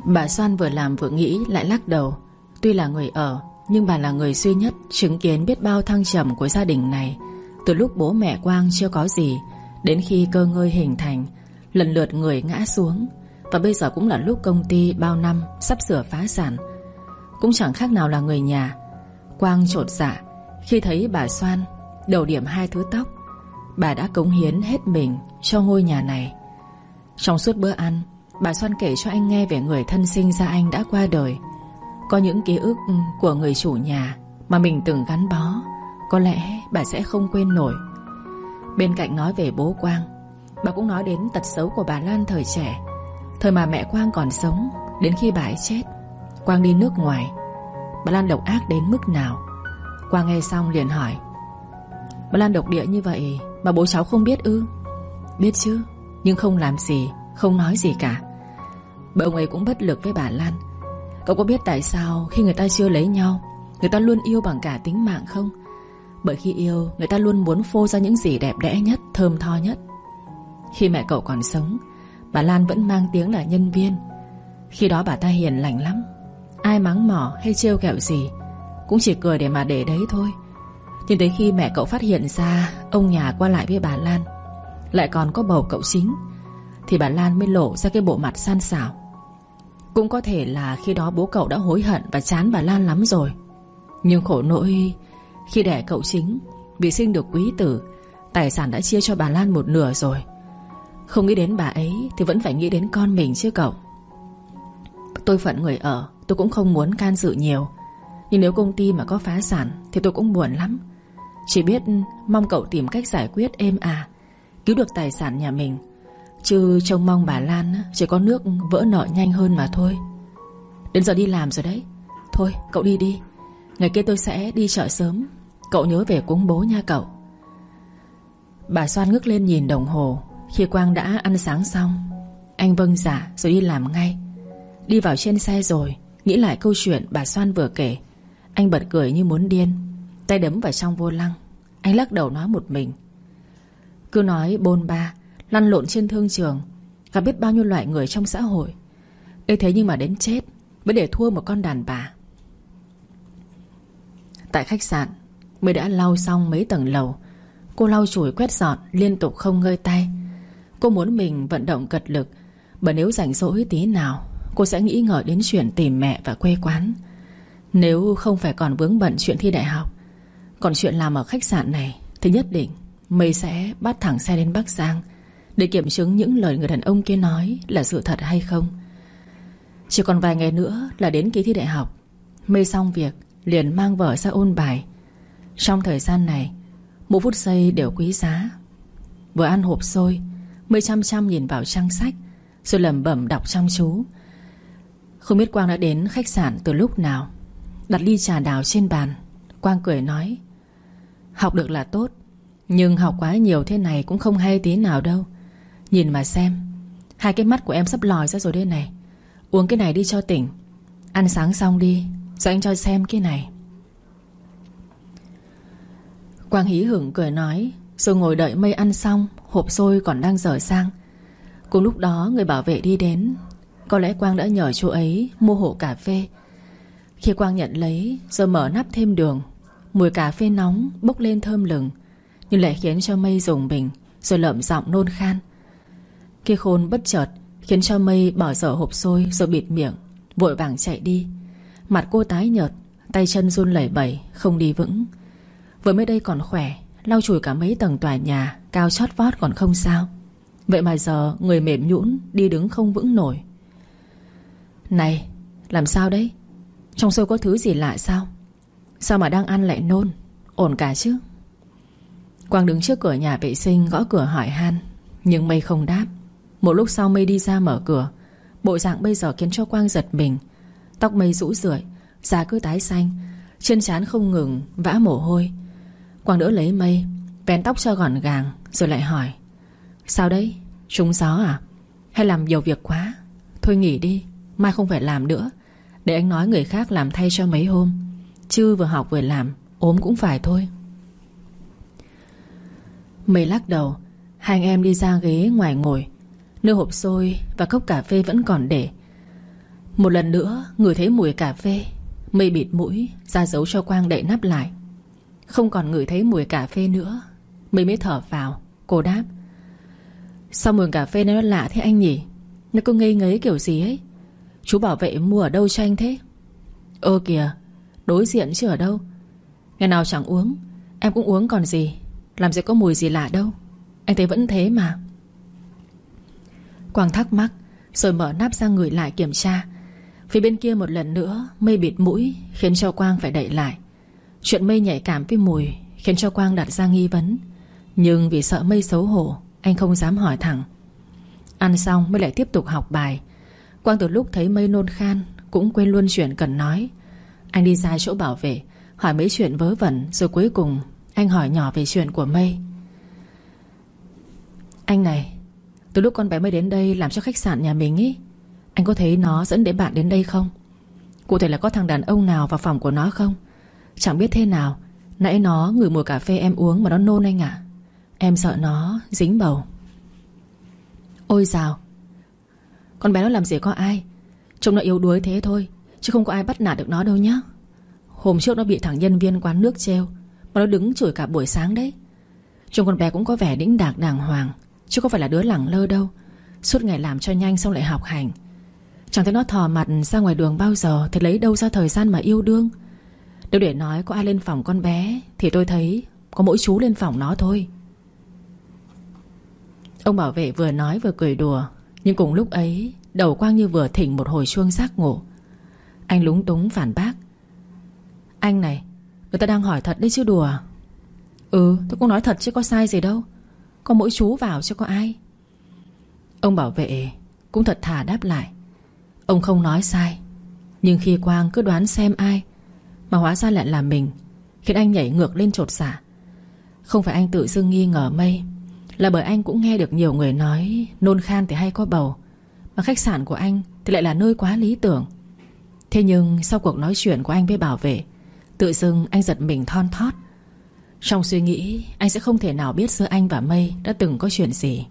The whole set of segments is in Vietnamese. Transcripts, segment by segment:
Bà Soan vừa làm vừa nghĩ lại lắc đầu. Tuy là người ở, nhưng bà là người duy nhất chứng kiến biết bao thăng trầm của gia đình này. Từ lúc bố mẹ Quang chưa có gì, đến khi cơ ngơi hình thành, lần lượt người ngã xuống. Và bây giờ cũng là lúc công ty bao năm sắp sửa phá sản. Cũng chẳng khác nào là người nhà. Quang chột dạ khi thấy bà Soan đầu điểm 2 thứ tóc. Bà đã cống hiến hết mình cho ngôi nhà này. Trong suốt bữa ăn, bà Soan kể cho anh nghe về người thân sinh ra anh đã qua đời. Có những ký ức của người chủ nhà mà mình từng gắn bó, có lẽ bà sẽ không quên nổi. Bên cạnh nói về bố Quang, bà cũng nói đến tật xấu của bà Lan thời trẻ. Thời mà mẹ Quang còn sống, đến khi bà ấy chết, Quang đi nước ngoài, bà Lan độc ác đến mức nào. Quang nghe xong liền hỏi: bà Lan độc địa như vậy mà bố cháu không biết ư? Biết chứ, nhưng không làm gì, không nói gì cả. Bởi ông ấy cũng bất lực với bà Lan. Cậu có biết tại sao khi người ta chưa lấy nhau, người ta luôn yêu bằng cả tính mạng không? Bởi khi yêu, người ta luôn muốn phô ra những gì đẹp đẽ nhất, thơm tho nhất. Khi mẹ cậu còn sống, bà Lan vẫn mang tiếng là nhân viên. Khi đó bà ta hiền lành lắm. Ai mắng mỏ hay trêu ghẹo gì cũng chỉ cười để mà để đấy thôi. Nhưng tới khi mẹ cậu phát hiện ra ông nhà qua lại với bà Lan, lại còn có bầu cậu chính, thì bà Lan mới lộ ra cái bộ mặt san xảo. Cũng có thể là khi đó bố cậu đã hối hận và chán bà Lan lắm rồi. Nhưng khổ nỗi khi đẻ cậu chính, vì sinh được quý tử, tài sản đã chia cho bà Lan một nửa rồi. Không nghĩ đến bà ấy thì vẫn phải nghĩ đến con mình chứ cậu. Tôi phận người ở, tôi cũng không muốn can dự nhiều. Nhưng nếu công ty mà có phá sản thì tôi cũng buồn lắm. Chỉ biết mong cậu tìm cách giải quyết êm cứu được tài sản nhà mình. Chứ trông mong bà Lan chỉ có nước vỡ nợ nhanh hơn mà thôi. Đến giờ đi làm rồi đấy. Thôi cậu đi đi, ngày kia tôi sẽ đi chợ sớm. Cậu nhớ về cúng bố nha cậu. Bà Soan ngước lên nhìn đồng hồ. Khi Quang đã ăn sáng xong, anh vâng dạ rồi đi làm ngay. Đi vào trên xe rồi nghĩ lại câu chuyện bà Soan vừa kể, anh bật cười như muốn điên, tay đấm vào trong vô lăng. Anh lắc đầu nói một mình: cứ nói bôn ba, lăn lộn trên thương trường, gặp biết bao nhiêu loại người trong xã hội. Ê thế nhưng mà đến chết mới để thua một con đàn bà. Tại khách sạn, mới đã lau xong mấy tầng lầu. Cô lau chùi quét dọn liên tục không ngơi tay. Cô muốn mình vận động cật lực, bởi nếu rảnh rỗi tí nào, cô sẽ nghĩ ngợi đến chuyện tìm mẹ và quê quán. Nếu không phải còn vướng bận chuyện thi đại học, còn chuyện làm ở khách sạn này, thì nhất định Mây sẽ bắt thẳng xe đến Bắc Giang để kiểm chứng những lời người đàn ông kia nói là sự thật hay không. Chỉ còn vài ngày nữa là đến kỳ thi đại học. Mây xong việc liền mang vở ra ôn bài. Trong thời gian này, mỗi phút giây đều quý giá. Vừa ăn hộp xôi, Mây chăm chăm nhìn vào trang sách, rồi lẩm bẩm đọc chăm chú. Không biết Quang đã đến khách sạn từ lúc nào. Đặt ly trà đào trên bàn, Quang cười nói: học được là tốt, nhưng học quá nhiều thế này cũng không hay tí nào đâu. Nhìn mà xem, hai cái mắt của em sắp lòi ra rồi đây này. Uống cái này đi cho tỉnh. Ăn sáng xong đi, rồi anh cho xem cái này. Quang hí hửng cười nói, rồi ngồi đợi Mây ăn xong. Hộp xôi còn đang dở sang. Cùng lúc đó người bảo vệ đi đến. Có lẽ Quang đã nhờ chú ấy mua hộ cà phê. Khi Quang nhận lấy rồi mở nắp thêm đường, mùi cà phê nóng bốc lên thơm lừng, nhưng lại khiến cho Mây rùng mình, rồi lợm giọng nôn khan. Cái khôn bất chợt khiến cho Mây bỏ dở hộp xôi rồi bịt miệng, vội vàng chạy đi. Mặt cô tái nhợt, tay chân run lẩy bẩy, không đi vững. Vừa mới đây còn khỏe, lau chùi cả mấy tầng tòa nhà cao chót vót còn không sao. Vậy mà giờ người mềm nhũn, đi đứng không vững nổi. Này, làm sao đấy? Trong xôi có thứ gì lạ sao? Sao mà đang ăn lại nôn? Ổn cả chứ? Quang đứng trước cửa nhà vệ sinh gõ cửa hỏi han, nhưng Mây không đáp. Một lúc sau Mây đi ra mở cửa. Bộ dạng bây giờ khiến cho Quang giật mình. Tóc Mây rũ rượi, da cứ tái xanh, trên trán không ngừng vã mồ hôi. Quang đỡ lấy Mây, vén tóc cho gọn gàng, rồi lại hỏi: sao đấy? Trúng gió à? Hay làm nhiều việc quá? Thôi nghỉ đi, mai không phải làm nữa. Để anh nói người khác làm thay cho mấy hôm. Chứ vừa học vừa làm, ốm cũng phải thôi. Mây lắc đầu. Hai anh em đi ra ghế ngoài ngồi, nơi hộp xôi và cốc cà phê vẫn còn để. Một lần nữa ngửi thấy mùi cà phê, Mây bịt mũi ra dấu cho Quang đậy nắp lại. Không còn ngửi thấy mùi cà phê nữa, Mây mới thở vào. Cô đáp: sao mùi cà phê này nó lạ thế anh nhỉ? Nó cứ ngây ngấy kiểu gì ấy. Chú bảo vệ mua ở đâu cho anh thế? Ơ kìa, đối diện chứ ở đâu. Ngày nào chẳng uống, em cũng uống còn gì. Làm gì có mùi gì lạ đâu. Anh thấy vẫn thế mà. Quang thắc mắc rồi mở nắp ra ngửi lại kiểm tra. Phía bên kia một lần nữa Mây bịt mũi, khiến cho Quang phải đậy lại. Chuyện Mây nhạy cảm với mùi khiến cho Quang đặt ra nghi vấn. Nhưng vì sợ Mây xấu hổ, anh không dám hỏi thẳng. Ăn xong mới lại tiếp tục học bài. Quang từ lúc thấy Mây nôn khan cũng quên luôn chuyện cần nói. Anh đi ra chỗ bảo vệ, hỏi mấy chuyện vớ vẩn. Rồi cuối cùng anh hỏi nhỏ về chuyện của Mây. Anh này, từ lúc con bé Mây đến đây làm cho khách sạn nhà mình ý, anh có thấy nó dẫn đến bạn đến đây không? Cụ thể là có thằng đàn ông nào vào phòng của nó không? Chẳng biết thế nào, nãy nó ngửi mùi cà phê em uống mà nó nôn anh ạ. Em sợ nó dính bầu. Ôi dào, con bé nó làm gì có ai. Trông nó yếu đuối thế thôi, chứ không có ai bắt nạt được nó đâu nhá. Hôm trước nó bị thằng nhân viên quán nước trêu, mà nó đứng chửi cả buổi sáng đấy. Trông con bé cũng có vẻ đĩnh đạc đàng hoàng, chứ không phải là đứa lẳng lơ đâu. Suốt ngày làm cho nhanh xong lại học hành. Chẳng thấy nó thò mặt ra ngoài đường bao giờ, thì lấy đâu ra thời gian mà yêu đương. Nếu để nói có ai lên phòng con bé thì tôi thấy có mỗi chú lên phòng nó thôi. Ông bảo vệ vừa nói vừa cười đùa. Nhưng cùng lúc ấy đầu Quang như vừa thỉnh một hồi chuông giác ngộ. Anh lúng túng phản bác: anh này, người ta đang hỏi thật đấy chứ đùa. Ừ, tôi cũng nói thật chứ có sai gì đâu. Có mỗi chú vào chứ có ai. Ông bảo vệ cũng thật thà đáp lại. Ông không nói sai. Nhưng khi Quang cứ đoán xem ai, mà hóa ra lại là mình, khiến anh nhảy ngược lên chột dạ. Không phải anh tự dưng nghi ngờ Mây, là bởi anh cũng nghe được nhiều người nói nôn khan thì hay có bầu, mà khách sạn của anh thì lại là nơi quá lý tưởng. Thế nhưng sau cuộc nói chuyện của anh với bảo vệ, tự dưng anh giật mình thon thót. Trong suy nghĩ anh sẽ không thể nào biết giữa anh và Mây đã từng có chuyện gì.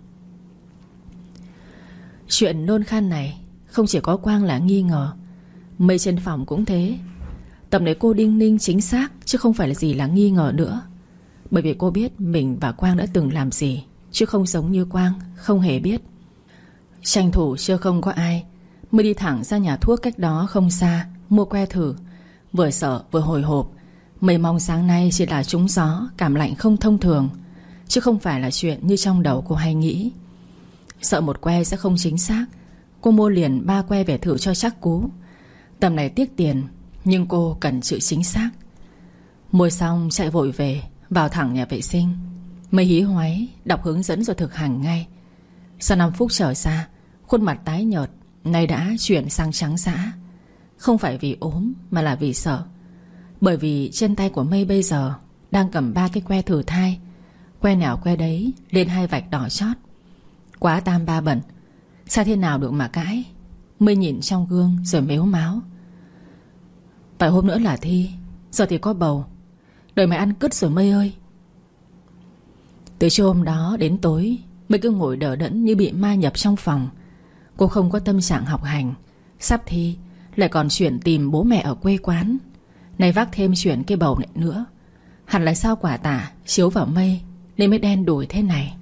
Chuyện nôn khan này không chỉ có Quang là nghi ngờ, Mây trên phòng cũng thế. Tầm đấy cô đinh ninh chính xác, chứ không phải là gì là nghi ngờ nữa. Bởi vì cô biết mình và Quang đã từng làm gì, chứ không giống như Quang không hề biết. Tranh thủ chưa không có ai, Mây đi thẳng ra nhà thuốc cách đó không xa, mua que thử. Vừa sợ vừa hồi hộp. Mây mong sáng nay chỉ là trúng gió, cảm lạnh không thông thường, chứ không phải là chuyện như trong đầu cô hay nghĩ. Sợ một que sẽ không chính xác, cô mua liền 3 que về thử cho chắc cú. Tầm này tiếc tiền, nhưng cô cần chữ chính xác. Mua xong chạy vội về, vào thẳng nhà vệ sinh. Mây hí hoáy đọc hướng dẫn rồi thực hành ngay. Sau 5 phút trở ra, khuôn mặt tái nhợt nay đã chuyển sang trắng dã. Không phải vì ốm mà là vì sợ. Bởi vì trên tay của Mây bây giờ đang cầm 3 cái que thử thai. Que nào que đấy lên 2 vạch đỏ chót. Quá tam ba bẩn, sao thế nào được mà cãi. Mây nhìn trong gương rồi mếu máo: vài hôm nữa là thi, giờ thì có bầu. Đời mày ăn cứt rồi Mây ơi. Từ trưa hôm đó đến tối, Mây cứ ngồi đờ đẫn như bị ma nhập trong phòng. Cô không có tâm trạng học hành. Sắp thi lại còn chuyện tìm bố mẹ ở quê quán, nay vác thêm chuyện cái bầu này nữa. Hẳn là sao quả tả chiếu vào Mây nên mới đen đủi thế này.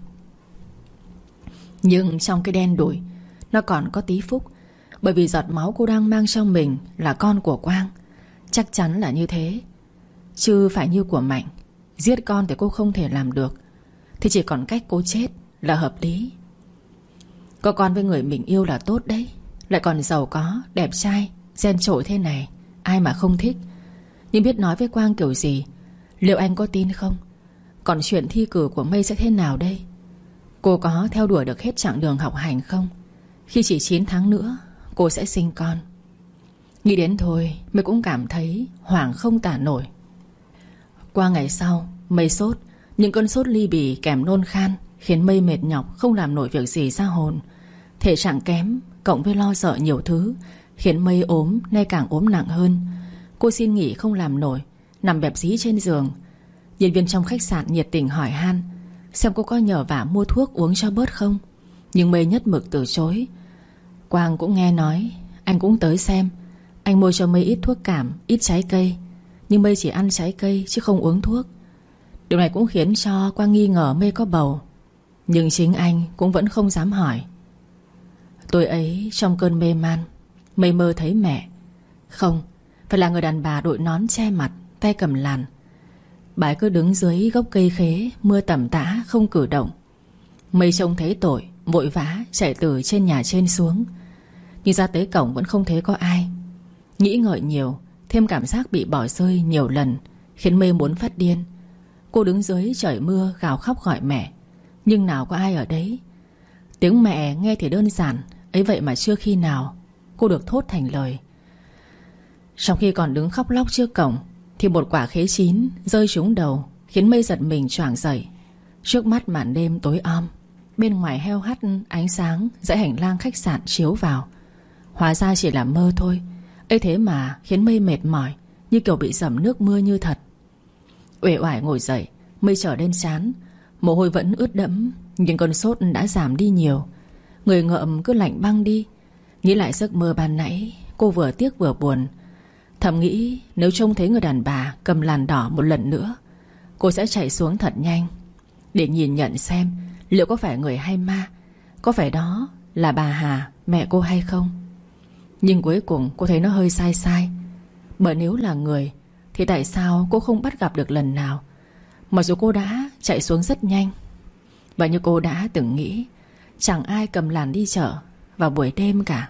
Nhưng trong cái đen đủi nó còn có tí phúc. Bởi vì giọt máu cô đang mang trong mình là con của Quang. Chắc chắn là như thế. Chứ phải như của Mạnh, giết con thì cô không thể làm được, thì chỉ còn cách cô chết là hợp lý. Có con với người mình yêu là tốt đấy. Lại còn giàu có, đẹp trai, gen trội thế này, ai mà không thích. Nhưng biết nói với Quang kiểu gì, liệu anh có tin không? Còn chuyện thi cử của Mây sẽ thế nào đây? Cô có theo đuổi được hết chặng đường học hành không? Khi chỉ 9 tháng nữa cô sẽ sinh con. Nghĩ đến thôi Mây cũng cảm thấy hoảng không tả nổi. Qua ngày sau Mây sốt. Những cơn sốt ly bì kèm nôn khan khiến Mây mệt nhọc, không làm nổi việc gì ra hồn. Thể trạng kém cộng với lo sợ nhiều thứ khiến Mây ốm, nay càng ốm nặng hơn. Cô xin nghỉ không làm nổi, nằm bẹp dí trên giường. Nhân viên trong khách sạn nhiệt tình hỏi han xem cô có nhờ vả mua thuốc uống cho bớt không. Nhưng Mây nhất mực từ chối. Quang cũng nghe nói anh cũng tới xem. Anh mua cho Mây ít thuốc cảm, ít trái cây. Nhưng Mây chỉ ăn trái cây chứ không uống thuốc. Điều này cũng khiến cho Quang nghi ngờ Mây có bầu. Nhưng chính anh cũng vẫn không dám hỏi. Tối ấy trong cơn mê man, Mây mơ thấy mẹ. Không, phải là người đàn bà đội nón che mặt, tay cầm làn. Bà ấy cứ đứng dưới gốc cây khế, mưa tầm tã không cử động. Mây trông thấy tội, vội vã chạy từ trên nhà trên xuống. Nhưng ra tới cổng vẫn không thấy có ai. Nghĩ ngợi nhiều, thêm cảm giác bị bỏ rơi nhiều lần, khiến Mây muốn phát điên. Cô đứng dưới trời mưa gào khóc gọi mẹ, nhưng nào có ai ở đấy. Tiếng mẹ nghe thì đơn giản, ấy vậy mà chưa khi nào cô được thốt thành lời. Trong khi còn đứng khóc lóc trước cổng thì một quả khế chín rơi trúng đầu, khiến Mây giật mình choàng dậy. Trước mắt màn đêm tối om, bên ngoài heo hắt ánh sáng dãy hành lang khách sạn chiếu vào. Hóa ra chỉ là mơ thôi, ấy thế mà khiến Mây mệt mỏi, như kiểu bị dầm nước mưa như thật. Uể oải ngồi dậy, Mây trở lên trán. Mồ hôi vẫn ướt đẫm, nhưng cơn sốt đã giảm đi nhiều. Người ngợm cứ lạnh băng đi. Nghĩ lại giấc mơ ban nãy, cô vừa tiếc vừa buồn. Thầm nghĩ nếu trông thấy người đàn bà cầm làn đỏ một lần nữa, cô sẽ chạy xuống thật nhanh để nhìn nhận xem liệu có phải người hay ma, có phải đó là bà Hà, mẹ cô hay không. Nhưng cuối cùng cô thấy nó hơi sai sai. Bởi nếu là người thì tại sao cô không bắt gặp được lần nào, mặc dù cô đã chạy xuống rất nhanh. Và như cô đã từng nghĩ, chẳng ai cầm làn đi chợ vào buổi đêm cả.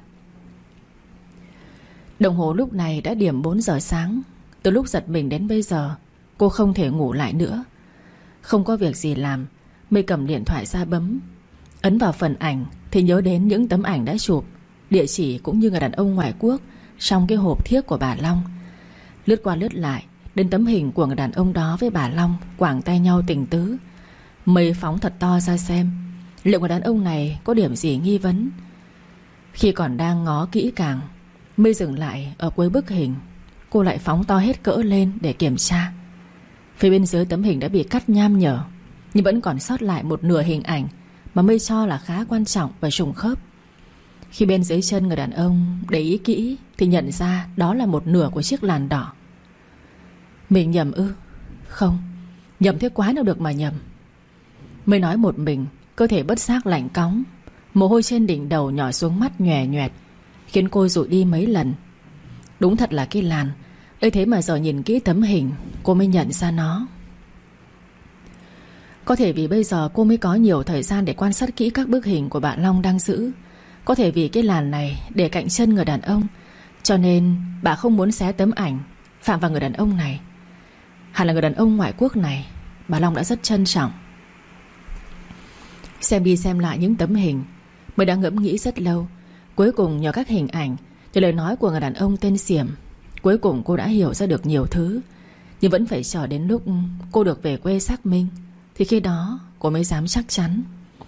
Đồng hồ lúc này đã điểm 4 giờ sáng. Từ lúc giật mình đến bây giờ, cô không thể ngủ lại nữa. Không có việc gì làm, Mây cầm điện thoại ra bấm. Ấn vào phần ảnh thì nhớ đến những tấm ảnh đã chụp, địa chỉ cũng như người đàn ông ngoại quốc trong cái hộp thiếc của bà Long. Lướt qua lướt lại đến tấm hình của người đàn ông đó với bà Long quàng tay nhau tình tứ. Mây phóng thật to ra xem liệu người đàn ông này có điểm gì nghi vấn. Khi còn đang ngó kỹ càng, Mây dừng lại ở cuối bức hình. Cô lại phóng to hết cỡ lên để kiểm tra. Phía bên dưới tấm hình đã bị cắt nham nhở, nhưng vẫn còn sót lại một nửa hình ảnh mà Mây cho là khá quan trọng và trùng khớp. Khi bên dưới chân người đàn ông để ý kỹ thì nhận ra đó là một nửa của chiếc làn đỏ. Mình nhầm ư? Không, nhầm thế quái nào được mà nhầm. Mây nói một mình, cơ thể bất giác lạnh cóng. Mồ hôi trên đỉnh đầu nhỏ xuống mắt nhòe nhoẹt, khiến cô dụi đi mấy lần. Đúng thật là cái làn. Ấy thế mà giờ nhìn kỹ tấm hình, cô mới nhận ra nó. Có thể vì bây giờ cô mới có nhiều thời gian để quan sát kỹ các bức hình của bạn Long đang giữ. Có thể vì cái làn này để cạnh chân người đàn ông, cho nên bà không muốn xé tấm ảnh phạm vào người đàn ông này. Hẳn là người đàn ông ngoại quốc này bà Long đã rất trân trọng. Xem đi xem lại những tấm hình, Mới đã ngẫm nghĩ rất lâu. Cuối cùng nhờ các hình ảnh, nhờ lời nói của người đàn ông tên Xiểm, cuối cùng cô đã hiểu ra được nhiều thứ. Nhưng vẫn phải chờ đến lúc cô được về quê xác minh, thì khi đó cô mới dám chắc chắn.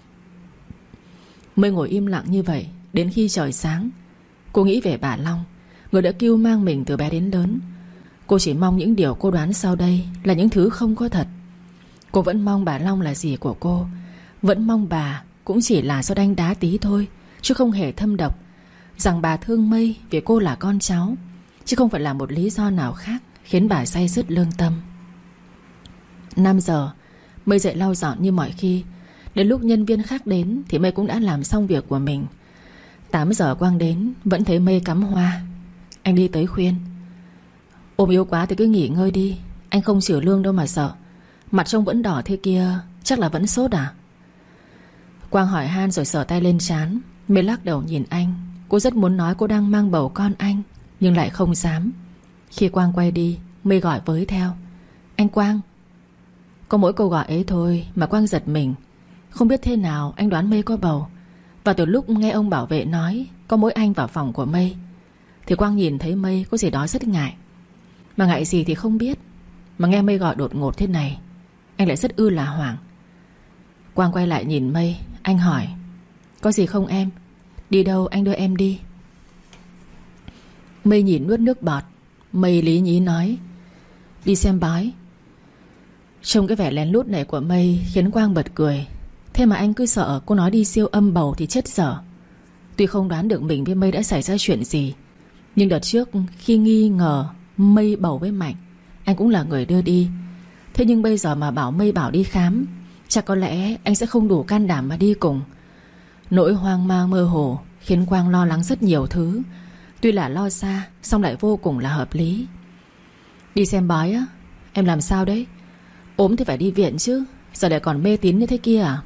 Mới ngồi im lặng như vậy đến khi trời sáng. Cô nghĩ về bà Long, người đã cưu mang mình từ bé đến lớn. Cô chỉ mong những điều cô đoán sau đây là những thứ không có thật. Cô vẫn mong bà Long là dì của cô, vẫn mong bà cũng chỉ là do đanh đá tí thôi, chứ không hề thâm độc. Rằng bà thương Mây vì cô là con cháu, chứ không phải là một lý do nào khác khiến bà day dứt lương tâm. 5 giờ Mây dậy lau dọn như mọi khi. Đến lúc nhân viên khác đến thì Mây cũng đã làm xong việc của mình. 8 giờ Quang đến, vẫn thấy Mây cắm hoa. Anh đi tới khuyên: ôm yếu quá thì cứ nghỉ ngơi đi, anh không trừ lương đâu mà sợ. Mặt trông vẫn đỏ thế kia, chắc là vẫn sốt à? Quang hỏi han rồi sờ tay lên trán. Mây lắc đầu nhìn anh. Cô rất muốn nói cô đang mang bầu con anh, nhưng lại không dám. Khi Quang quay đi, Mây gọi với theo: anh Quang. Có mỗi câu gọi ấy thôi mà Quang giật mình. Không biết thế nào anh đoán Mây có bầu. Và từ lúc nghe ông bảo vệ nói có mỗi anh vào phòng của Mây, thì Quang nhìn thấy Mây có gì đó rất ngại. Mà ngại gì thì không biết, mà nghe Mây gọi đột ngột thế này, anh lại rất là hoảng. Quang quay lại nhìn Mây. Anh hỏi: có gì không em? Đi đâu anh đưa em đi. Mây nhìn nuốt nước bọt. Mây lý nhí nói: đi xem bói. Trông cái vẻ lén lút này của Mây khiến Quang bật cười. Thế mà anh cứ sợ cô nói đi siêu âm bầu thì chết dở. Tuy không đoán được mình với Mây đã xảy ra chuyện gì, nhưng đợt trước khi nghi ngờ Mây bầu với Mạnh, anh cũng là người đưa đi. Thế nhưng bây giờ mà bảo Mây bảo đi khám, chắc có lẽ anh sẽ không đủ can đảm mà đi cùng. Nỗi hoang mang mơ hồ khiến Quang lo lắng rất nhiều thứ. Tuy là lo xa, song lại vô cùng là hợp lý. Đi xem bói á? Em làm sao đấy? Ốm thì phải đi viện chứ, giờ lại còn mê tín như thế kia à?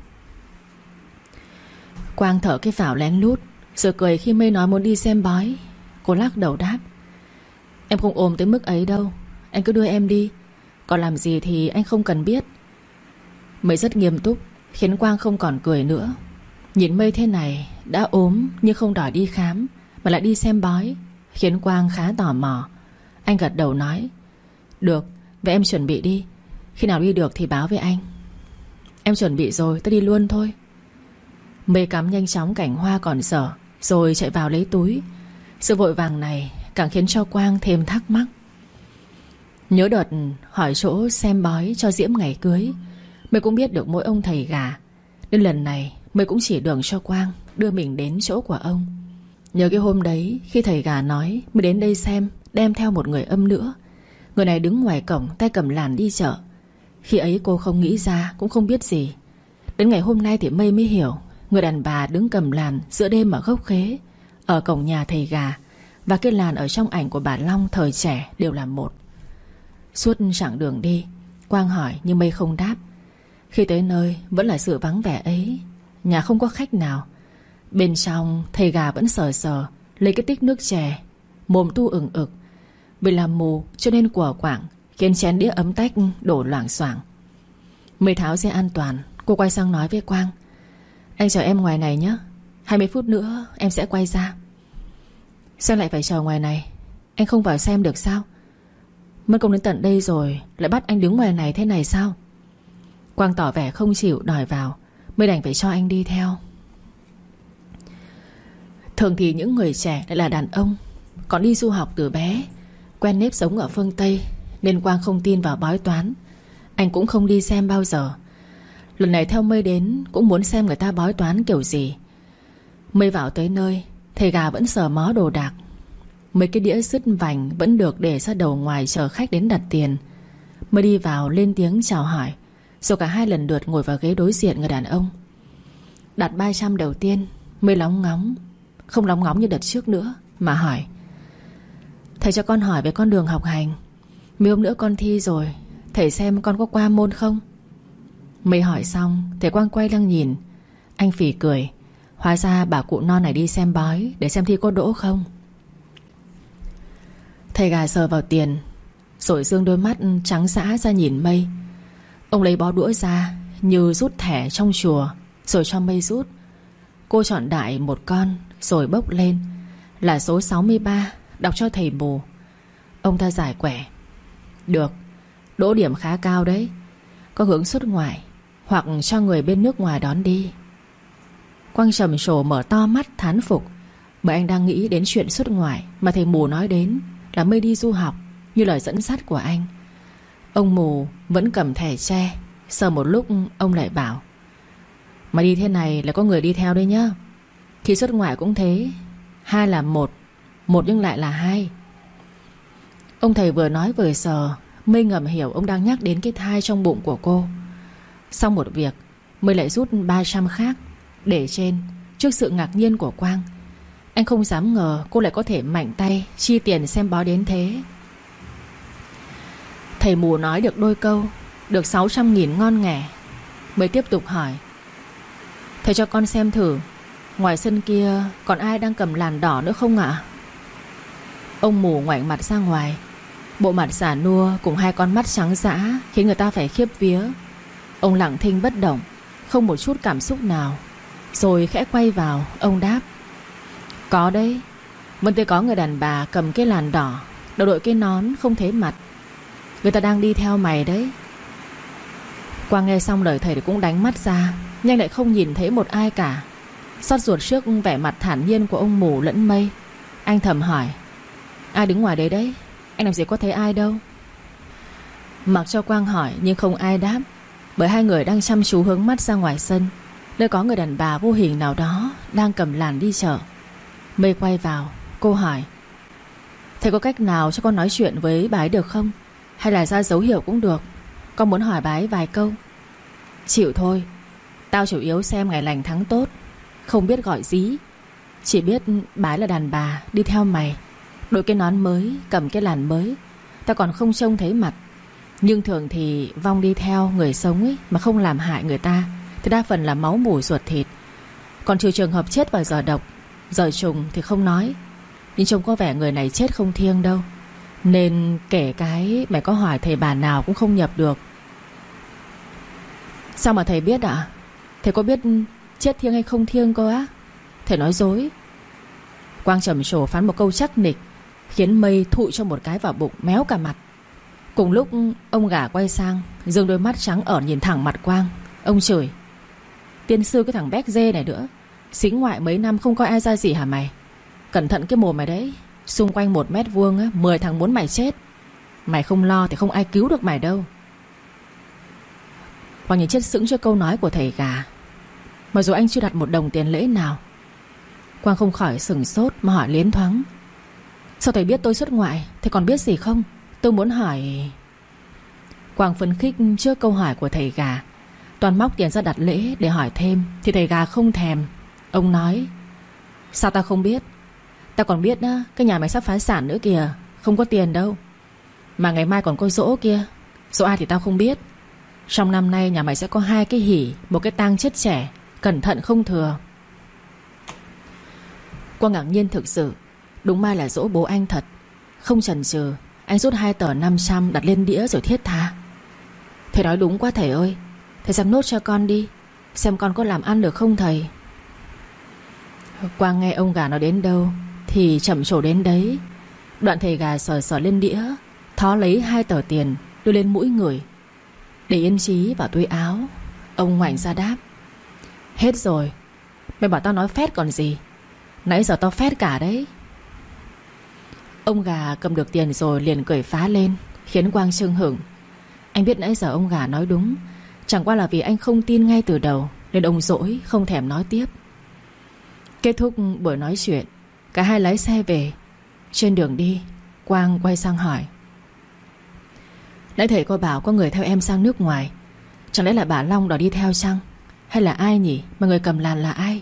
Quang thở cái phào lén lút, rồi cười khi Mây nói muốn đi xem bói. Cô lắc đầu đáp: Em không ốm tới mức ấy đâu, anh cứ đưa em đi. Còn làm gì thì anh không cần biết. Mây rất nghiêm túc, khiến Quang không còn cười nữa. Nhìn Mây thế này, đã ốm nhưng không đòi đi khám mà lại đi xem bói, khiến Quang khá tò mò. Anh gật đầu nói: Được, vậy em chuẩn bị đi. Khi nào đi được thì báo với anh. Em chuẩn bị rồi, tôi đi luôn thôi. Mây cắm nhanh chóng cành hoa còn dở, rồi chạy vào lấy túi. Sự vội vàng này càng khiến cho Quang thêm thắc mắc. Nhớ đợt hỏi chỗ xem bói cho Diễm ngày cưới, Mây cũng biết được mỗi ông thầy gà, nên lần này Mây cũng chỉ đường cho Quang đưa mình đến chỗ của ông. Nhớ cái hôm đấy, khi thầy gà nói Mây đến đây xem, đem theo một người âm nữa. Người này đứng ngoài cổng, tay cầm làn đi chợ. Khi ấy cô không nghĩ ra, cũng không biết gì. Đến ngày hôm nay thì Mây mới hiểu, người đàn bà đứng cầm làn giữa đêm ở gốc khế, ở cổng nhà thầy gà, và cái làn ở trong ảnh của bà Long thời trẻ đều là một. Suốt chặng đường đi, Quang hỏi nhưng Mây không đáp. Khi tới nơi vẫn là sự vắng vẻ ấy. Nhà không có khách nào. Bên trong thầy gà vẫn sờ sờ lấy cái tích nước chè, mồm tu ửng ực. Vì làm mù cho nên của quảng, khiến chén đĩa ấm tách đổ loảng xoảng. Mây tháo dây an toàn, cô quay sang nói với Quang: Anh chờ em ngoài này nhé, 20 phút nữa em sẽ quay ra. Sao lại phải chờ ngoài này? Anh không vào xem được sao? Mất công đến tận đây rồi lại bắt anh đứng ngoài này thế này sao? Quang tỏ vẻ không chịu đòi vào, Mây đành phải cho anh đi theo. Thường thì những người trẻ lại là đàn ông, còn đi du học từ bé, quen nếp sống ở phương Tây, nên Quang không tin vào bói toán. Anh cũng không đi xem bao giờ. Lần này theo Mây đến cũng muốn xem người ta bói toán kiểu gì. Mây vào tới nơi, thầy gà vẫn sờ mó đồ đạc. Mấy cái đĩa sứt vành vẫn được để ra đầu ngoài chờ khách đến đặt tiền. Mây đi vào lên tiếng chào hỏi, rồi cả hai lần lượt ngồi vào ghế đối diện người đàn ông. Đặt 300 đầu tiên, Mây lóng ngóng, không lóng ngóng như đợt trước nữa, mà hỏi: Thầy cho con hỏi về con đường học hành. Mấy hôm nữa con thi rồi, thầy xem con có qua môn không? Mây hỏi xong, thầy Quang quay lưng nhìn. Anh phì cười. Hóa ra bà cụ non này đi xem bói để xem thi có đỗ không. Thầy gà sờ vào tiền, rồi dương đôi mắt trắng dã ra nhìn Mây. Ông lấy bó đũa ra như rút thẻ trong chùa, rồi cho Mây rút. Cô chọn đại một con, rồi bốc lên là số 63, đọc cho thầy mù. Ông ta giải quẻ: Được, đỗ điểm khá cao đấy. Có hướng xuất ngoại, hoặc cho người bên nước ngoài đón đi. Quang trầm trồ mở to mắt thán phục, bởi anh đang nghĩ đến chuyện xuất ngoại mà thầy mù nói đến là Mây đi du học, như lời dẫn dắt của anh. Ông mù vẫn cầm thẻ tre, sờ một lúc ông lại bảo: Mà đi thế này là có người đi theo đấy nhá. Khi xuất ngoại cũng thế, 2 là 1, 1 nhưng lại là 2. Ông thầy vừa nói vừa sờ, Mây ngầm hiểu ông đang nhắc đến cái thai trong bụng của cô. Xong một việc, Mây lại rút 300 khác để trên. Trước sự ngạc nhiên của Quang, anh không dám ngờ cô lại có thể mạnh tay chi tiền xem bói đến thế. Thầy mù nói được đôi câu, được 600.000 ngon nghẻ. Mây tiếp tục hỏi: Thầy cho con xem thử, ngoài sân kia còn ai đang cầm làn đỏ nữa không ạ? Ông mù ngoảnh mặt ra ngoài, bộ mặt già nua cùng 2 con mắt trắng dã khiến người ta phải khiếp vía. Ông lặng thinh bất động, không một chút cảm xúc nào. Rồi khẽ quay vào, ông đáp: Có đấy, vẫn thấy có người đàn bà cầm cái làn đỏ, đầu đội cái nón không thấy mặt. Người ta đang đi theo mày đấy. Quang nghe xong lời thầy thì cũng đánh mắt ra, nhưng lại không nhìn thấy một ai cả. Xót ruột trước vẻ mặt thản nhiên của ông mù lẫn Mây, anh thầm hỏi: Ai đứng ngoài đấy đấy? Anh làm gì có thấy ai đâu. Mặc cho Quang hỏi nhưng không ai đáp, bởi 2 người đang chăm chú hướng mắt ra ngoài sân, nơi có người đàn bà vô hình nào đó đang cầm làn đi chợ. Mây quay vào, cô hỏi: Thầy có cách nào cho con nói chuyện với bà ấy được không? Hay là ra dấu hiệu cũng được. Con muốn hỏi bà ấy vài câu. Chịu thôi. Tao chủ yếu xem ngày lành tháng tốt, không biết gọi dí. Chỉ biết bà ấy là đàn bà đi theo mày, đội cái nón mới, cầm cái làn mới. Tao còn không trông thấy mặt. Nhưng thường thì vong đi theo người sống ấy, mà không làm hại người ta, thì đa phần là máu mủ ruột thịt. Còn trừ trường hợp chết vào giờ độc, giờ trùng thì không nói. Nhưng trông có vẻ người này chết không thiêng đâu. Nên kể cái mày có hỏi thầy bà nào cũng không nhập được. Sao mà thầy biết ạ? Thầy có biết chết thiêng hay không thiêng cơ á? Thầy nói dối. Quang trầm trồ phán một câu chắc nịch, khiến Mây thụi cho một cái vào bụng, méo cả mặt. Cùng lúc ông gà quay sang, giương đôi mắt trắng ởn nhìn thẳng mặt Quang. Ông chửi: Tiên sư cái thằng béc dê này nữa, xính ngoại mấy năm không coi ai ra gì hả mày? Cẩn thận cái mồm mày đấy. Xung quanh 1 mét vuông á, 10 thằng muốn mày chết. Mày không lo thì không ai cứu được mày đâu. Quang nhìn chết sững cho câu nói của thầy gà. Mặc dù anh chưa đặt một đồng tiền lễ nào. Quang không khỏi sửng sốt mà hỏi liến thoáng: Sao thầy biết tôi xuất ngoại? Thầy còn biết gì không? Tôi muốn hỏi. Quang phấn khích trước câu hỏi của thầy gà, toàn móc tiền ra đặt lễ để hỏi thêm. Thì thầy gà không thèm. Ông nói: Sao tao không biết? Tao còn biết á, cái nhà mày sắp phá sản nữa kìa. Không có tiền đâu. Mà ngày mai còn có giỗ kia. Giỗ ai thì tao không biết. Trong năm nay nhà mày sẽ có 2 cái hỉ, một cái tang chết trẻ. Cẩn thận không thừa. Quang ngạc nhiên thực sự. Đúng mai là giỗ bố anh thật. Không chần chừ, anh rút 2 tờ 500 đặt lên đĩa rồi thiết tha: Thầy nói đúng quá thầy ơi. Thầy xem nốt cho con đi, xem con có làm ăn được không thầy. Quang nghe ông gà nói đến đâu thì chậm trổ đến đấy. Đoạn thầy gà sờ sờ lên đĩa, thó lấy 2 tờ tiền đưa lên mũi người, để yên trí vào túi áo. Ông ngoảnh ra đáp: Hết rồi. Mày bảo tao nói phét còn gì. Nãy giờ tao phét cả đấy. Ông gà cầm được tiền rồi liền cười phá lên, khiến Quang chưng hửng. Anh biết nãy giờ ông gà nói đúng. Chẳng qua là vì anh không tin ngay từ đầu, nên ông dỗi không thèm nói tiếp. Kết thúc buổi nói chuyện, cả hai lái xe về. Trên đường đi, Quang quay sang hỏi: Nãy thầy có bảo có người theo em sang nước ngoài. Chẳng lẽ là bà Long đòi đi theo chăng? Hay là ai nhỉ? Mà người cầm làn là ai?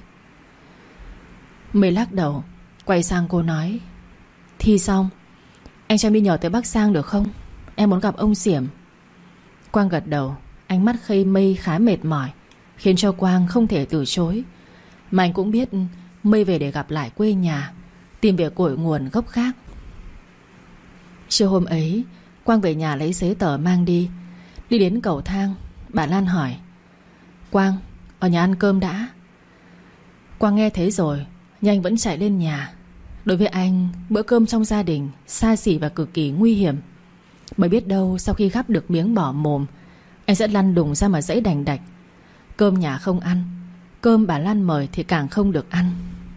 Mây lắc đầu, quay sang cô nói: Thi xong, anh cho em đi nhờ tới Bắc Giang được không? Em muốn gặp ông Xiểm. Quang gật đầu. Ánh mắt Khây Mây khá mệt mỏi, khiến cho Quang không thể từ chối. Mà anh cũng biết Mây về để gặp lại quê nhà, tìm về cội nguồn gốc khác. Trưa hôm ấy, Quang về nhà lấy giấy tờ mang đi. Đi đến cầu thang, bà Lan hỏi: Quang, ở nhà ăn cơm đã. Quang nghe thấy rồi, nhưng anh vẫn chạy lên nhà. Đối với anh, bữa cơm trong gia đình xa xỉ và cực kỳ nguy hiểm. Bởi biết đâu sau khi gắp được miếng bỏ mồm, anh sẽ lăn đùng ra mà dãy đành đạch. Cơm nhà không ăn, cơm bà Lan mời thì càng không được ăn.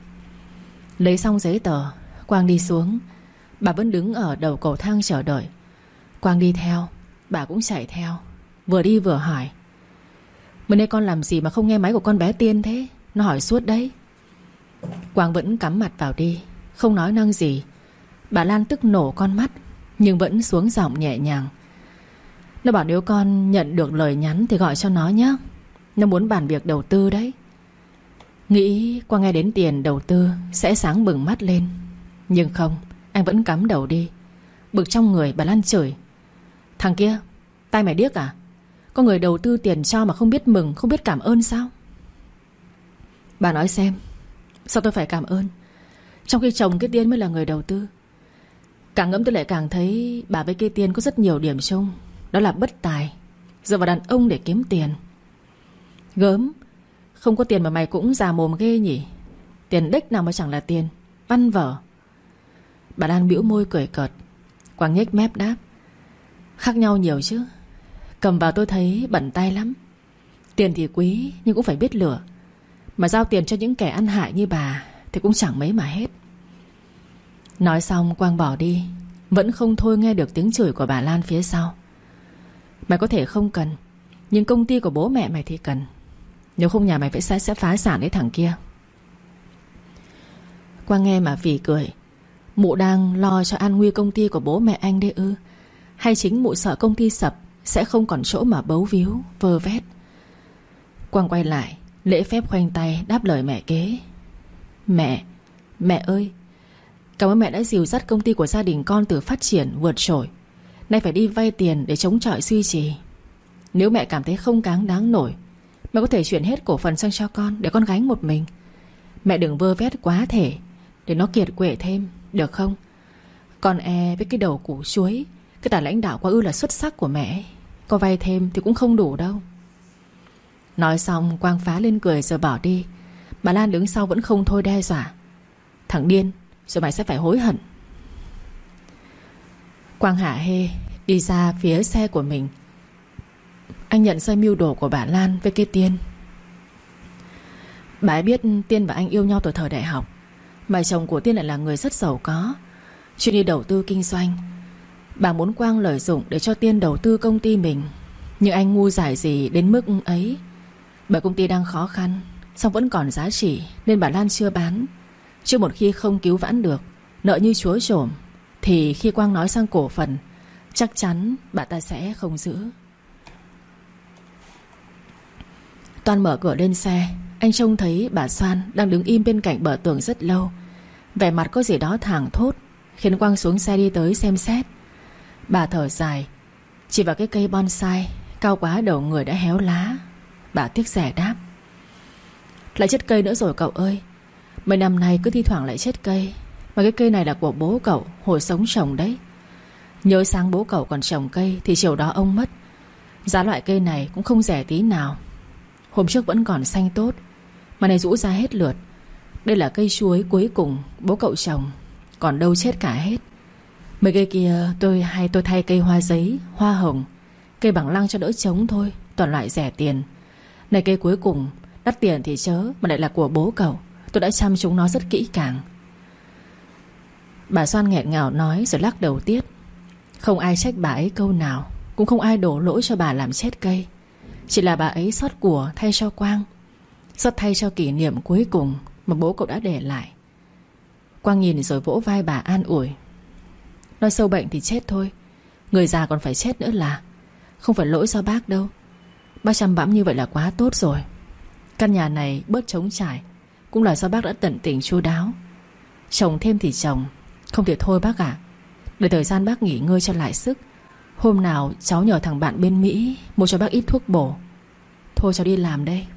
Lấy xong giấy tờ, Quang đi xuống. Bà vẫn đứng ở đầu cầu thang chờ đợi. Quang đi theo, bà cũng chạy theo. Vừa đi vừa hỏi: Mới nay con làm gì mà không nghe máy của con bé Tiên thế? Nó hỏi suốt đấy. Quang vẫn cắm mặt vào đi, không nói năng gì. Bà Lan tức nổ con mắt, nhưng vẫn xuống giọng nhẹ nhàng: Nó bảo nếu con nhận được lời nhắn thì gọi cho nó nhé. Nó muốn bàn việc đầu tư đấy. Nghĩ Quang nghe đến tiền đầu tư sẽ sáng bừng mắt lên. Nhưng không, anh vẫn cắm đầu đi. Bực trong người, bà Lan chửi: Thằng kia, tai mày điếc à? Có người đầu tư tiền cho mà không biết mừng, không biết cảm ơn sao? Bà nói xem, sao tôi phải cảm ơn, trong khi chồng cái Tiên mới là người đầu tư? Càng ngẫm tôi lại càng thấy bà với cái Tiên có rất nhiều điểm chung. Đó là bất tài, dựa vào đàn ông để kiếm tiền. Gớm, không có tiền mà mày cũng già mồm ghê nhỉ. Tiền đếch nào mà chẳng là tiền, văn vở. Bà Lan bĩu môi cười cợt. Quang nhếch mép đáp: Khác nhau nhiều chứ. Cầm vào tôi thấy bẩn tay lắm. Tiền thì quý nhưng cũng phải biết lựa. Mà giao tiền cho những kẻ ăn hại như bà thì cũng chẳng mấy mà hết. Nói xong Quang bỏ đi, vẫn không thôi nghe được tiếng chửi của bà Lan phía sau: Mày có thể không cần, nhưng công ty của bố mẹ mày thì cần. Nếu không nhà mày sẽ phá sản đấy thằng kia. Quang nghe mà phì cười. Mụ đang lo cho an nguy công ty của bố mẹ anh đấy ư? Hay chính mụ sợ công ty sập sẽ không còn chỗ mà bấu víu vơ vét? Quang quay lại lễ phép khoanh tay đáp lời mẹ kế. Mẹ ơi, cảm ơn mẹ đã dìu dắt công ty của gia đình con từ phát triển vượt trội, nay phải đi vay tiền để chống chọi duy trì. Nếu mẹ cảm thấy không cáng đáng nổi, mẹ có thể chuyển hết cổ phần sang cho con để con gánh một mình. Mẹ đừng vơ vét quá thể để nó kiệt quệ thêm, được không? Con với cái đầu củ chuối, cái tài lãnh đạo quá ư là xuất sắc của mẹ, có vay thêm thì cũng không đủ đâu. Nói xong Quang phá lên cười rồi bỏ đi. Bà Lan đứng sau vẫn không thôi đe dọa. Thằng điên, rồi mày sẽ phải hối hận. Quang hả hê đi ra phía xe của mình. Anh nhận ra mưu đồ của bà Lan với cái Tiên. Bà ấy biết Tiên và anh yêu nhau từ thời đại học, mà chồng của Tiên lại là người rất giàu có, chuyên đi đầu tư kinh doanh. Bà muốn Quang lợi dụng để cho Tiên đầu tư công ty mình, nhưng anh ngu dại gì đến mức ấy. Bởi công ty đang khó khăn, song vẫn còn giá trị, nên bà Lan chưa bán. Chứ một khi không cứu vãn được, nợ như chúa trổm, thì khi Quang nói sang cổ phần, chắc chắn bà ta sẽ không giữ. Toan mở cửa lên xe, anh trông thấy bà Soan đang đứng im bên cạnh bờ tường rất lâu. Vẻ mặt có gì đó thảng thốt, khiến Quang xuống xe đi tới xem xét. Bà thở dài, chỉ vào cái cây bonsai cao quá đầu người đã héo lá. Bà tiếc rẻ đáp. Lại chết cây nữa rồi cậu ơi. Mấy năm nay cứ thi thoảng lại chết cây. Mà cái cây này là của bố cậu hồi sống trồng đấy. Nhớ sáng bố cậu còn trồng cây thì chiều đó ông mất. Giá loại cây này cũng không rẻ tí nào. Hôm trước vẫn còn xanh tốt, mà này rũ ra hết lượt. Đây là cây chuối cuối cùng bố cậu trồng, còn đâu chết cả hết. Mấy cây kia tôi thay cây hoa giấy, hoa hồng, cây bằng lăng cho đỡ trống thôi. Toàn loại rẻ tiền. Này cây cuối cùng đắt tiền thì chớ, mà lại là của bố cậu. Tôi đã chăm chúng nó rất kỹ càng. Bà Soan nghẹn ngào nói rồi lắc đầu tiếc. Không ai trách bà ấy câu nào, cũng không ai đổ lỗi cho bà làm chết cây. Chỉ là bà ấy xót của thay cho Quang, xót thay cho kỷ niệm cuối cùng mà bố cậu đã để lại. Quang nhìn rồi vỗ vai bà an ủi. Nói sâu bệnh thì chết thôi, người già còn phải chết nữa là. Không phải lỗi do bác đâu. Bác chăm bẵm như vậy là quá tốt rồi. Căn nhà này bớt trống trải cũng là do bác đã tận tình chu đáo. Trồng thêm thì trồng, không thể thôi bác ạ. Để thời gian bác nghỉ ngơi cho lại sức. Hôm nào cháu nhờ thằng bạn bên Mỹ mua cho bác ít thuốc bổ. Thôi cháu đi làm đây.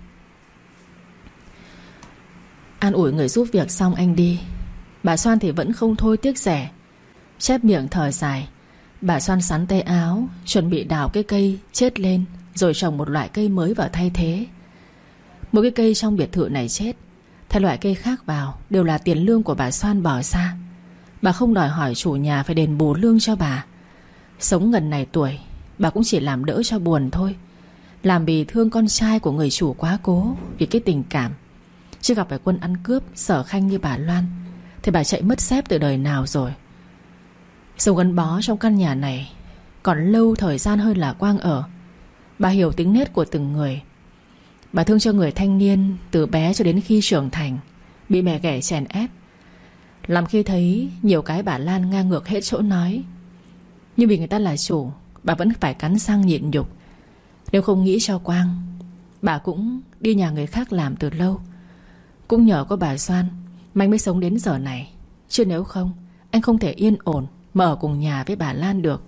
An ủi người giúp việc xong anh đi. Bà Soan thì vẫn không thôi tiếc rẻ. Chép miệng thở dài. Bà Soan sắn tay áo, chuẩn bị đào cái cây chết lên, rồi trồng một loại cây mới vào thay thế. Mỗi cái cây trong biệt thự này chết, thay loại cây khác vào, đều là tiền lương của bà Soan bỏ ra. Bà không đòi hỏi chủ nhà phải đền bù lương cho bà. Sống ngần này tuổi, bà cũng chỉ làm đỡ cho buồn thôi. Làm vì thương con trai của người chủ quá cố, vì cái tình cảm. Chứ gặp phải quân ăn cướp sở khanh như bà Loan thì bà chạy mất dép từ đời nào rồi. Sống gắn bó trong căn nhà này còn lâu thời gian hơn là Quang ở. Bà hiểu tính nết của từng người. Bà thương cho người thanh niên từ bé cho đến khi trưởng thành, bị mẹ ghẻ chèn ép. Làm khi thấy nhiều cái bà Lan ngang ngược hết chỗ nói. Nhưng vì người ta là chủ, bà vẫn phải cắn răng nhịn nhục. Nếu không nghĩ cho Quang, bà cũng đi nhà người khác làm từ lâu. Cũng nhờ có bà Soan mà anh mới sống đến giờ này. Chứ nếu không, anh không thể yên ổn mà ở cùng nhà với bà Lan được.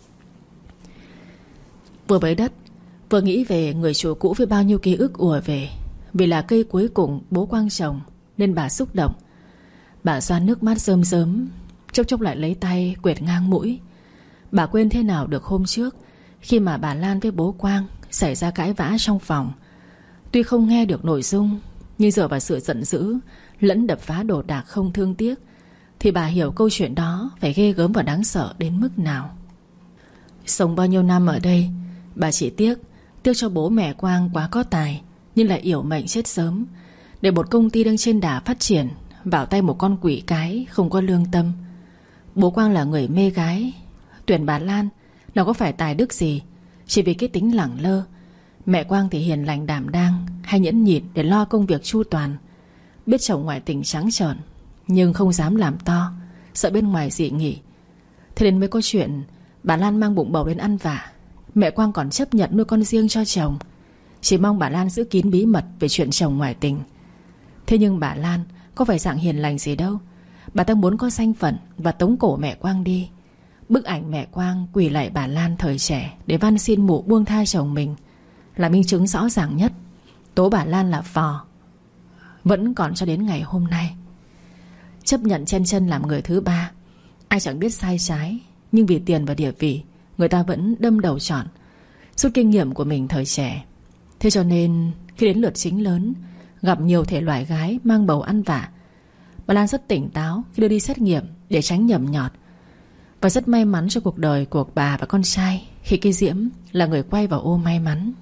Vừa bới đất, vừa nghĩ về người chủ cũ với bao nhiêu ký ức ùa về. Vì là cây cuối cùng bố Quang trồng nên bà xúc động. Bà xoa nước mắt rơm rớm, chốc chốc lại lấy tay quệt ngang mũi. Bà quên thế nào được hôm trước, khi mà bà Lan với bố Quang xảy ra cãi vã trong phòng. Tuy không nghe được nội dung, nhưng dựa vào sự giận dữ lẫn đập phá đồ đạc không thương tiếc, thì bà hiểu câu chuyện đó phải ghê gớm và đáng sợ đến mức nào. Sống bao nhiêu năm ở đây, bà chỉ tiếc cho bố mẹ Quang quá có tài, nhưng lại yểu mệnh chết sớm, để một công ty đang trên đà phát triển vào tay một con quỷ cái không có lương tâm. Bố Quang là người mê gái, tuyển bà Lan nào có phải tài đức gì, chỉ vì cái tính lẳng lơ. Mẹ Quang thì hiền lành đảm đang, hay nhẫn nhịn để lo công việc chu toàn. Biết chồng ngoại tình trắng trợn, nhưng không dám làm to, sợ bên ngoài dị nghị. Thế nên mới có chuyện bà Lan mang bụng bầu đến ăn vạ. Mẹ Quang còn chấp nhận nuôi con riêng cho chồng, chỉ mong bà Lan giữ kín bí mật về chuyện chồng ngoại tình. Thế nhưng bà Lan có phải dạng hiền lành gì đâu. Bà ta muốn có danh phận và tống cổ mẹ Quang đi. Bức ảnh mẹ Quang quỳ lạy bà Lan thời trẻ để van xin mụ buông tha chồng mình là minh chứng rõ ràng nhất. Tố bà Lan là phò vẫn còn cho đến ngày hôm nay. Chấp nhận chen chân làm người thứ ba. Ai chẳng biết sai trái, nhưng vì tiền và địa vị, người ta vẫn đâm đầu chọn, rút kinh nghiệm của mình thời trẻ. Thế cho nên khi đến lượt chính lớn, gặp nhiều thể loại gái mang bầu ăn vạ, bà Lan rất tỉnh táo khi đưa đi xét nghiệm để tránh nhầm nhọt. Và rất may mắn cho cuộc đời của bà và con trai khi cái Diễm là người quay vào ô may mắn.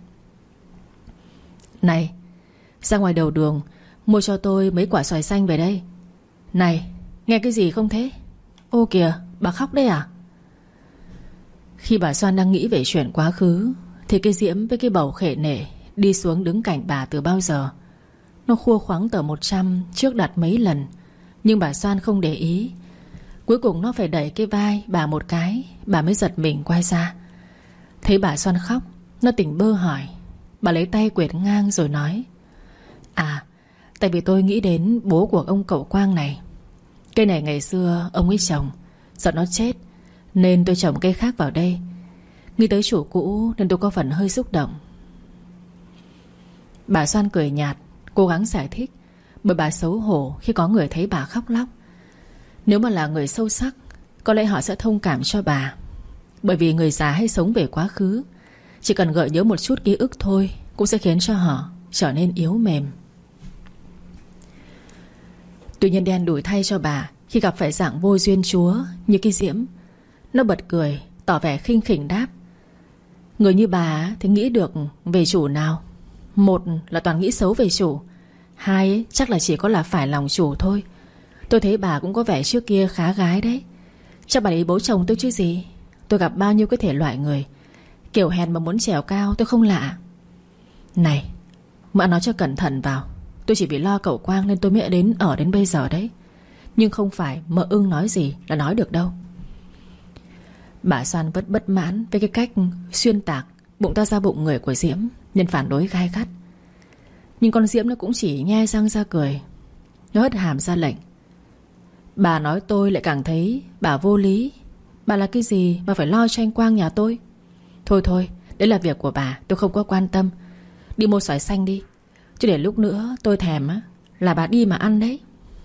Này, ra ngoài đầu đường mua cho tôi mấy quả xoài xanh về đây. Này, nghe cái gì không thế? Ô kìa, bà khóc đấy à? Khi bà Soan đang nghĩ về chuyện quá khứ thì cái Diễm với cái bầu khệ nệ đi xuống đứng cạnh bà từ bao giờ. Nó khua khoắng tờ 100 trước đặt mấy lần, nhưng bà Soan không để ý. Cuối cùng nó phải đẩy cái vai bà một cái, bà mới giật mình quay ra. Thấy bà Soan khóc, nó tỉnh bơ hỏi. Bà lấy tay quệt ngang rồi nói: À, tại vì tôi nghĩ đến bố của ông cậu Quang này. Cây này ngày xưa ông ấy trồng, sợ nó chết nên tôi trồng cây khác vào đây. Nghĩ tới chủ cũ nên tôi có phần hơi xúc động. Bà Soan cười nhạt, cố gắng giải thích, bởi bà xấu hổ khi có người thấy bà khóc lóc. Nếu mà là người sâu sắc, có lẽ họ sẽ thông cảm cho bà. Bởi vì người già hay sống về quá khứ, chỉ cần gợi nhớ một chút ký ức thôi cũng sẽ khiến cho họ trở nên yếu mềm. Tuy nhiên đen đủi thay cho bà khi gặp phải dạng vô duyên chúa như cái Diễm. Nó bật cười, tỏ vẻ khinh khỉnh đáp: Người như bà thì nghĩ được về chủ nào? Một là toàn nghĩ xấu về chủ, hai ấy, chắc là chỉ có là phải lòng chủ thôi. Tôi thấy bà cũng có vẻ trước kia khá gái đấy. Chắc bà ấy bố chồng tôi chứ gì. Tôi gặp bao nhiêu cái thể loại người kiểu hèn mà muốn trèo cao, tôi không lạ. Này, mợ nói cho cẩn thận vào. Tôi chỉ vì lo cậu Quang nên tôi mới đến ở đến bây giờ đấy. Nhưng không phải mợ ưng nói gì là nói được đâu. Bà Soan vẫn bất mãn với cái cách xuyên tạc bụng ta ra bụng người của Diễm, nên phản đối gai gắt. Nhưng con Diễm nó cũng chỉ nhe răng ra cười. Nó hất hàm ra lệnh: Bà nói tôi lại càng thấy bà vô lý. Bà là cái gì mà phải lo cho anh Quang nhà tôi? Thôi thôi, đấy là việc của bà, tôi không có quan tâm. Đi mua xoài xanh đi, chứ để lúc nữa tôi thèm á là bà đi mà ăn đấy.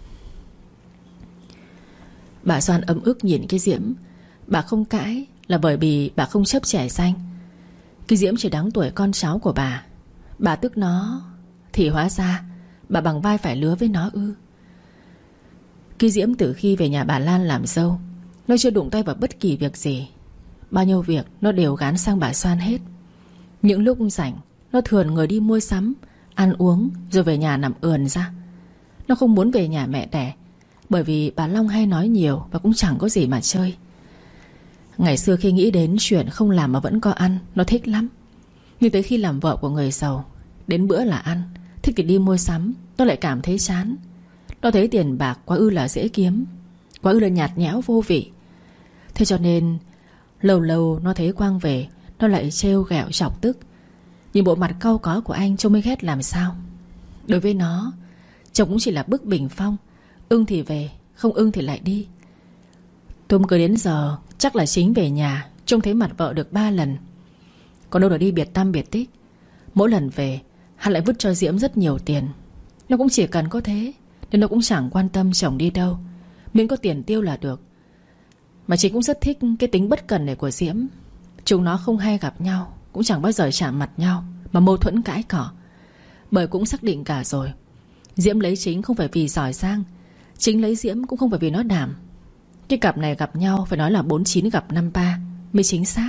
Bà Soan ấm ức nhìn cái Diễm. Bà không cãi là bởi vì bà không chấp trẻ xanh. Cái Diễm chỉ đáng tuổi con cháu của bà. Bà tức nó thì hóa ra bà bằng vai phải lứa với nó ư? Cái Diễm từ khi về nhà bà Lan làm dâu, nó chưa đụng tay vào bất kỳ việc gì. Bao nhiêu việc nó đều gán sang bà Soan hết. Những lúc rảnh, nó thường người đi mua sắm, ăn uống rồi về nhà nằm ườn ra. Nó không muốn về nhà mẹ đẻ, bởi vì bà Long hay nói nhiều và cũng chẳng có gì mà chơi. Ngày xưa khi nghĩ đến chuyện không làm mà vẫn có ăn, nó thích lắm. Nhưng tới khi làm vợ của người giàu, đến bữa là ăn, thích thì đi mua sắm, nó lại cảm thấy chán. Nó thấy tiền bạc quá ư là dễ kiếm, quá ư là nhạt nhẽo vô vị. Thế cho nên lâu lâu nó thấy Quang về, nó lại trêu ghẹo chọc tức. Nhìn bộ mặt cau có của anh trông mới ghét làm sao. Đối với nó, chồng cũng chỉ là bức bình phong, ưng thì về, không ưng thì lại đi. Tôm cứ đến giờ chắc là chính về nhà trông thấy mặt vợ được 3 lần. Còn đâu là đi biệt tăm biệt tích. Mỗi lần về hắn lại vứt cho Diễm rất nhiều tiền. Nó cũng chỉ cần có thế, nên nó cũng chẳng quan tâm chồng đi đâu, miễn có tiền tiêu là được. Mà chị cũng rất thích cái tính bất cần này của Diễm. Chúng nó không hay gặp nhau, cũng chẳng bao giờ chạm mặt nhau, mà mâu thuẫn cãi cỏ. Bởi cũng xác định cả rồi, Diễm lấy chính không phải vì giỏi giang, chính lấy Diễm cũng không phải vì nó đảm. Cái cặp này gặp nhau phải nói là 49 gặp 53 mới chính xác.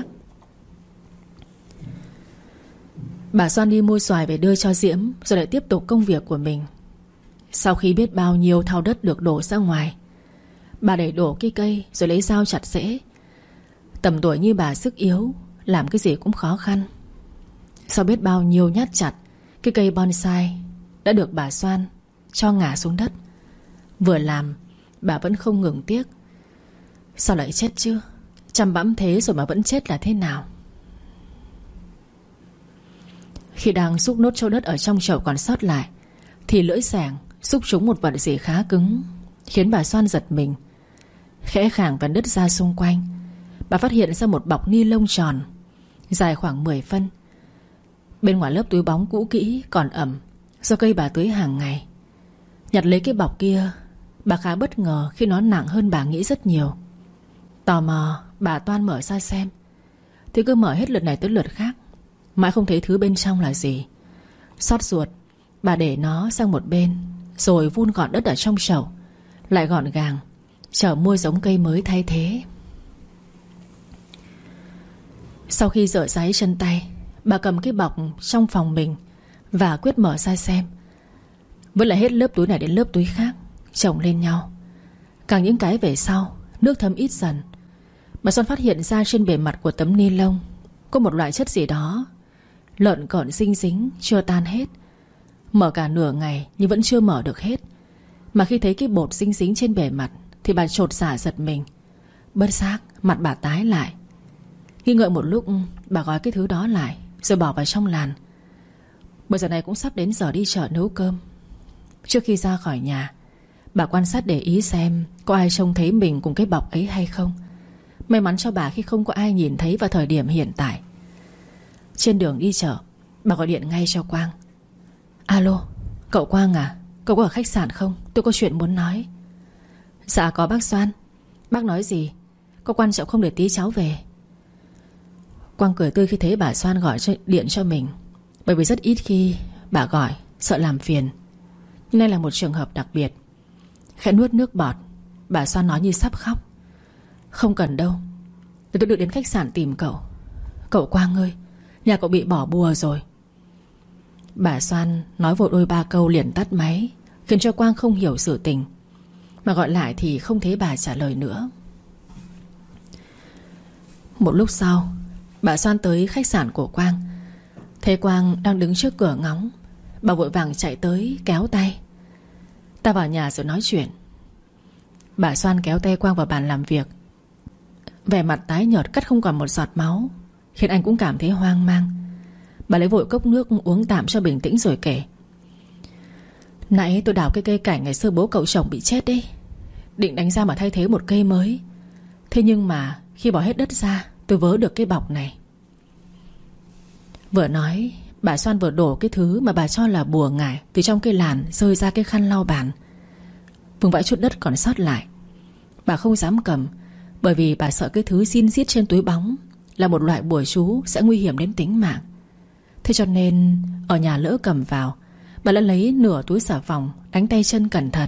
Bà Soan đi mua xoài về đưa cho Diễm, rồi lại tiếp tục công việc của mình. Sau khi biết bao nhiêu thau đất được đổ ra ngoài, bà đẩy đổ cái cây rồi lấy dao chặt rễ. Tầm tuổi như bà sức yếu, làm cái gì cũng khó khăn. Sau biết bao nhiêu nhát chặt, cái cây bonsai đã được bà Soan cho ngả xuống đất. Vừa làm bà vẫn không ngừng tiếc. Sao lại chết chứ? Chăm bẵm thế rồi mà vẫn chết là thế nào? Khi đang xúc nốt châu đất ở trong chậu còn sót lại thì lưỡi xẻng xúc trúng một vật gì khá cứng, khiến bà Xoan giật mình. Khẽ khàng và đứt ra xung quanh, bà phát hiện ra một bọc ni lông tròn dài khoảng 10 phân. Bên ngoài lớp túi bóng cũ kỹ còn ẩm do cây bà tưới hàng ngày. Nhặt lấy cái bọc kia, bà khá bất ngờ khi nó nặng hơn bà nghĩ rất nhiều. Tò mò, bà toan mở ra xem thì cứ mở hết lượt này tới lượt khác, mãi không thấy thứ bên trong là gì. Xót ruột, bà để nó sang một bên, rồi vun gọn đất ở trong chậu lại gọn gàng, chờ mua giống cây mới thay thế. Sau khi rửa ráy chân tay, bà cầm cái bọc trong phòng mình và quyết mở ra xem. Vẫn lại hết lớp túi này đến lớp túi khác, chồng lên nhau. Càng những cái về sau, nước thấm ít dần. Bà Xuân phát hiện ra trên bề mặt của tấm ni lông có một loại chất gì đó lợn cợn dính dính, chưa tan hết. Mở cả nửa ngày nhưng vẫn chưa mở được hết. Mà khi thấy cái bột dính dính trên bề mặt thì bà chột dạ giật mình. Bất giác mặt bà tái lại. Nghi ngợi một lúc, bà gói cái thứ đó lại rồi bỏ vào trong làn. Bởi giờ này cũng sắp đến giờ đi chợ nấu cơm. Trước khi ra khỏi nhà, bà quan sát để ý xem có ai trông thấy mình cùng cái bọc ấy hay không. May mắn cho bà khi không có ai nhìn thấy vào thời điểm hiện tại. Trên đường đi chợ, bà gọi điện ngay cho Quang. Alo, cậu Quang à? Cậu có ở khách sạn không? Tôi có chuyện muốn nói. Dạ có bác Xoan. Bác nói gì? Có quan trọng không để tí cháu về? Quang cười tươi khi thấy bà Xoan gọi điện cho mình. Bởi vì rất ít khi bà gọi, sợ làm phiền. Nhưng đây là một trường hợp đặc biệt. Khẽ nuốt nước bọt, bà Xoan nói như sắp khóc. Không cần đâu, để tôi được đến khách sạn tìm cậu. Cậu Quang ơi, nhà cậu bị bỏ bùa rồi. Bà Xoan nói vội đôi ba câu liền tắt máy, khiến cho Quang không hiểu sự tình. Mà gọi lại thì không thấy bà trả lời nữa. Một lúc sau, bà Xoan tới khách sạn của Quang. Thấy Quang đang đứng trước cửa ngóng, bà vội vàng chạy tới kéo tay. Ta vào nhà rồi nói chuyện. Bà Xoan kéo tay Quang vào bàn làm việc. Vẻ mặt tái nhợt cắt không còn một giọt máu, khiến anh cũng cảm thấy hoang mang. Bà lấy vội cốc nước uống tạm cho bình tĩnh rồi kể. Nãy tôi đào cái cây cảnh ngày xưa bố cậu chồng bị chết đấy, định đánh ra mà thay thế một cây mới. Thế nhưng mà khi bỏ hết đất ra, tôi vớ được cái bọc này. Vừa nói, bà Xoan vừa đổ cái thứ mà bà cho là bùa ngải từ trong cây làn rơi ra cái khăn lau bàn. Vùng vãi chút đất còn sót lại bà không dám cầm, bởi vì bà sợ cái thứ xin xiết trên túi bóng là một loại bùa chú sẽ nguy hiểm đến tính mạng. Thế cho nên ở nhà lỡ cầm vào, bà đã lấy nửa túi xà phòng đánh tay chân cẩn thận.